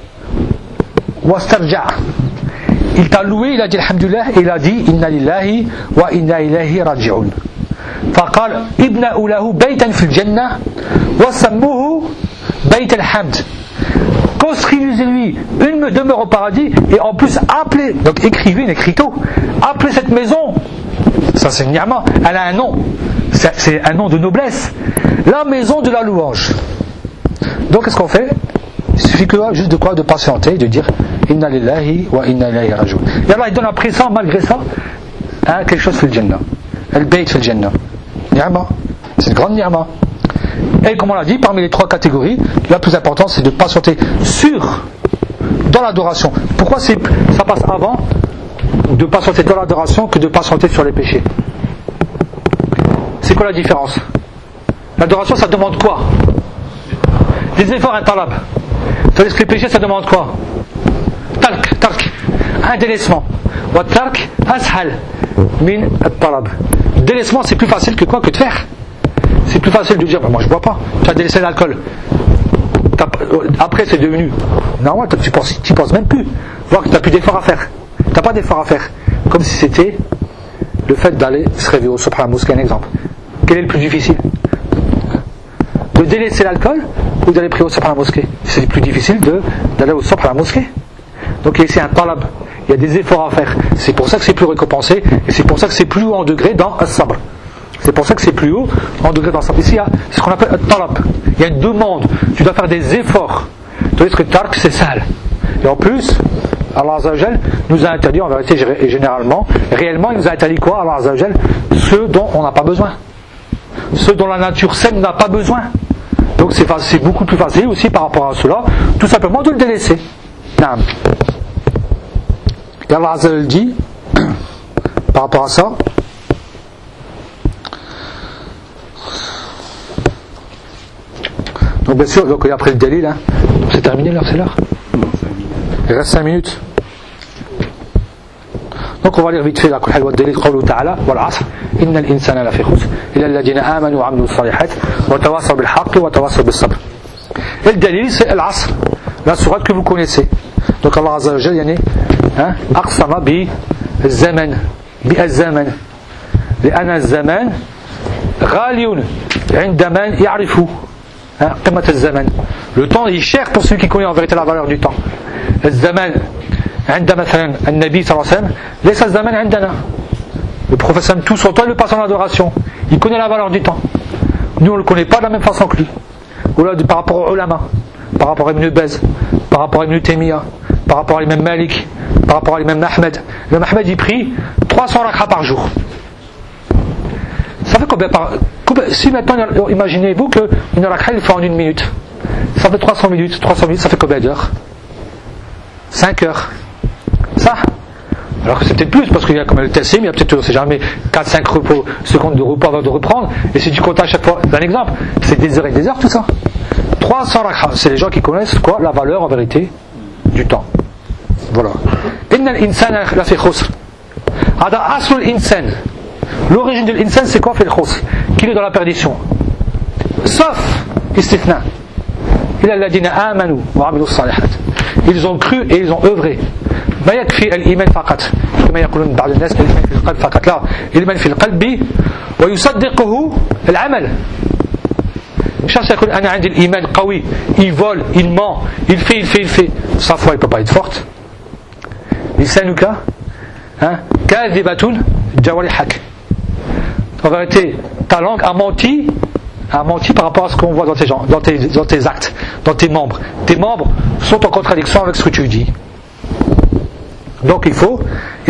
واسترجع. Il t'a loué, il a dit alhamdulillah et il a dit inna lillahi wa inna ilayhi raji'un. فقال ابنأوا له بيتا في الجنة وسموه بيت الحمد. Construisez-lui une demeure au paradis et en plus appelez, donc écrivez une écriteau, appelez cette maison. Ça c'est une ni'ma, elle a un nom, c'est, c'est un nom de noblesse, la maison de la louange. Donc qu'est-ce qu'on fait? Il suffit que juste de quoi? De patienter, de dire inna lillahi wa inna ilayhi raji'un. Et Allah il donne après ça, malgré ça, hein, quelque chose fil jannah, al bayt fil jannah, ni'ma, c'est une grande ni'ma. Et comme on l'a dit, parmi les trois catégories, la plus importante c'est de patienter sur dans l'adoration. Pourquoi c'est, ça passe avant de patienter dans l'adoration que de patienter sur les péchés? C'est quoi la différence? L'adoration ça demande quoi? Des efforts, un talab. Tandis que les péchés ça demande quoi? Talk, talk, un délaissement. Wa talk ashal min at-talab. Délaissement c'est plus facile que quoi? Que de faire. C'est plus facile de dire bah, moi je bois pas, tu as délaissé l'alcool. T'as, après c'est devenu non, tu penses, tu penses même plus. Voir que tu n'as plus d'efforts à faire. Tu n'as pas d'efforts à faire. Comme si c'était le fait d'aller se réveiller au Subh à la mosquée, un exemple. Quel est le plus difficile? De délaisser l'alcool ou d'aller prier au Subh à la mosquée? C'est plus difficile de, d'aller au Subh à la mosquée. Donc il y a un talab, il y a des efforts à faire. C'est pour ça que c'est plus récompensé et c'est pour ça que c'est plus haut en degré dans as-sabr. C'est pour ça que c'est plus haut en degré dans as-sabr. Ici il y a ce qu'on appelle at-talab. Il y a une demande, tu dois faire des efforts. Tandis que tark c'est sale. Et en plus, Allah Azza wa Jal nous a interdit, en vérité généralement, réellement il nous a interdit quoi? Allah Azza wa Jal, ceux dont on n'a pas besoin. Ceux dont la nature saine n'a pas besoin. Donc c'est, c'est beaucoup plus facile aussi par rapport à cela, tout simplement de le délaisser. Naam. Et Allah Azza wa Jal dit, par rapport à ça, donc bien sûr, donc après le dalil, hein, c'est terminé l'heure, c'est l'heure. Il reste cinq minutes. Donc on va lire vite fait la Qur'an wa dalil qawlu ta'ala wal 'asr innal insana lafi khusr illa alladhina amanu wa 'amilus salihat wa tawassaw bil haqqi wa tawassaw bis sabr. Et le dalil c'est al-'asr, la sourate que vous connaissez. Donc Allah Azza wa Jal yani aqsama bi zaman bi az-zaman لأن الزمان غالي عند من يعرف قيمة الزمان. Le temps est cher pour celui qui connaît en vérité la valeur du temps. الزمان عند مثلا النبي صلى الله عليه وسلم ليس الزمان عندنا. Le prophète tout son temps il le passe en adoration. Il connaît la valeur du temps. Nous on ne le connaît pas de la même façon que lui. Ou là, par rapport aux ulama, par rapport à Ibn Baz, par rapport à Ibn Taymiyyah, par rapport à l'imam Malik, par rapport à l'imam Ahmed. L'imam Ahmed il prie trois cents rak'ah par jour. Ça fait combien par... Si maintenant, imaginez-vous qu'une rak'ah il fait en une minute. Ça fait trois cents minutes. trois cents minutes, ça fait combien d'heures? cinq heures. Ça? Alors que c'est peut-être plus, parce qu'il y a comme le tessim, il y a peut-être, on ne sait jamais, quatre cinq repos, secondes de repos avant de reprendre. Et si tu comptes à chaque fois, un exemple, c'est des heures et des heures tout ça. trois cents rak'ah, c'est les gens qui connaissent quoi? La valeur en vérité du temps. Voilà. Inna al-insana la fi khusr. Hada asl al-insan. L'origine de l'insan c'est quoi? Fait le khusr. Qu'il est dans la perdition. Sauf istithna. Ila alladhina amanu wa amilu salihat. Ils ont cru et ils ont œuvré. ما يكفي الإيمان فقط كما يقولون بعض الناس الإيمان في القلب فقط لا الإيمان في القلب ويصدقه العمل. Chaque يقول أنا عندي الإيمان قوي il vole il ment il fait il fait il fait sa foi elle peut pas être forte. لسانك كاذبة جوارحك. En vérité ta langue a menti a menti par rapport à ce qu'on voit dans tes, gens, dans, tes, dans tes actes, dans tes membres. Tes membres sont en contradiction avec ce que tu dis. Donc il faut et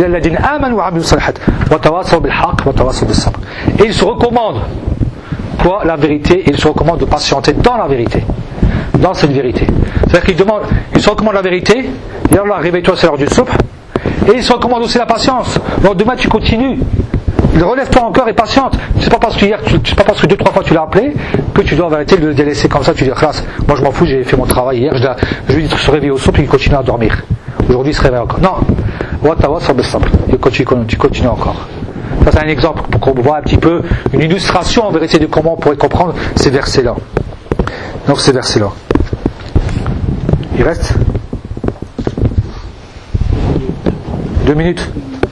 il se recommande quoi? La vérité, et il se recommande de patienter dans la vérité, dans cette vérité. C'est-à-dire qu'il demande, il se recommande la vérité, et alors réveille-toi, c'est l'heure du souper, et il se recommande aussi la patience. Donc demain tu continues, relève-toi encore et patiente. C'est pas parce que hier, c'est pas parce que deux trois fois tu l'as appelé que tu dois en vérité le délaisser comme ça. Tu dis classe, moi je m'en fous, j'ai fait mon travail hier, je, dois, je lui dis de se réveiller au souper, il continue à dormir. Aujourd'hui il se réveille encore. Non. Il continue, tu continues encore. Ça c'est un exemple pour qu'on voit un petit peu une illustration en vérité de comment on pourrait comprendre ces versets-là. Donc ces versets-là. Il reste deux minutes.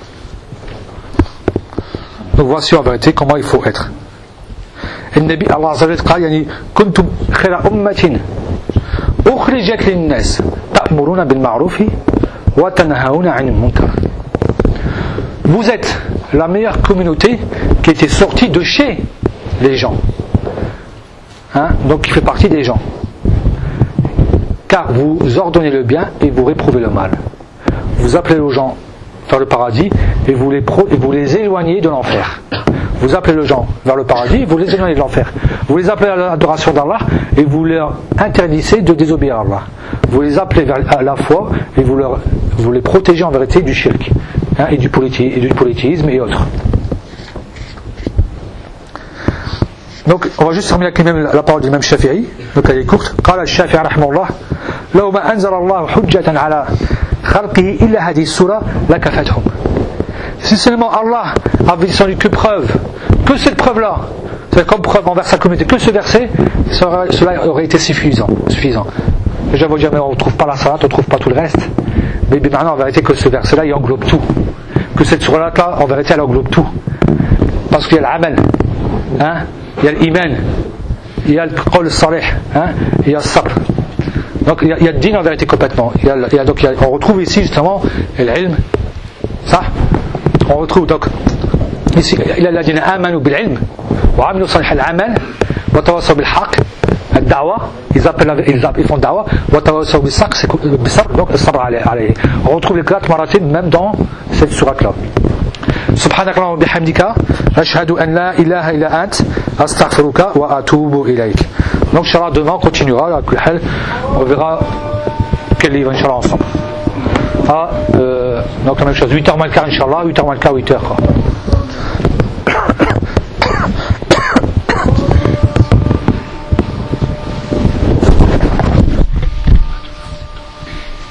Donc voici en vérité comment il faut être. النبي الله عز وجل قال يعني كنتم خير أمة أخرجت للناس تأمرون بالمعروف وتنهون عن المنكر. Vous êtes la meilleure communauté qui était sortie de chez les gens. Hein? Donc qui fait partie des gens. Car vous ordonnez le bien et vous réprouvez le mal. Vous appelez les gens vers le paradis et vous les, pro- et vous les éloignez de l'enfer. Vous appelez les gens vers le paradis et vous les éloignez de l'enfer. Vous les appelez à l'adoration d'Allah et vous leur interdisez de désobéir à Allah. Vous les appelez vers la foi et vous, leur, vous les protégez en vérité du shirk, hein, et, du polyti- et du polythéisme et autres. Donc on va juste terminer avec même la parole de l'imam Shafi'i, donc elle est courte. قال الشافعي رحمه الله لو ما أنزل الله حجة على خلقه إلا هذه السورة لكفتهم. Si seulement Allah avait descendu que preuve, que cette preuve-là, c'est comme preuve envers sa communauté, que ce verset, cela, cela aurait été suffisant. suffisant. Déjà, vous jamais on ne trouve pas la salat, on ne trouve pas tout le reste. Mais maintenant, en vérité, que ce verset-là, il englobe tout. Que cette sourate-là, en vérité, elle englobe tout. Parce qu'il y a l'amal, hein, il y a l'iman, il y a le qol salih, hein, il y a le sabr. Donc il y a, il y a le din en vérité complètement. Il y a, il y a, donc, il y a, on retrouve ici justement l'ilm, ça. On retrouve donc ici il y a الذين آمنوا بالعلم وعملوا صالح العمل وتواصوا بالحق الدعوة ils appellent ils, ils font da'wa وتواصوا بالصبر donc الصبر عليه. On retrouve les quatre maratib même dans cette sourate là. سبحانك اللهم وبحمدك أشهد أن لا إله إلا أنت أستغفرك وأتوب إليك. Donc Inch'Allah demain on continuera on verra quel livre Inch'Allah ensemble. Ah, euh, donc la même chose, huit heures moins le quart Inch'Allah, huit heures moins le quart, huit heures quoi.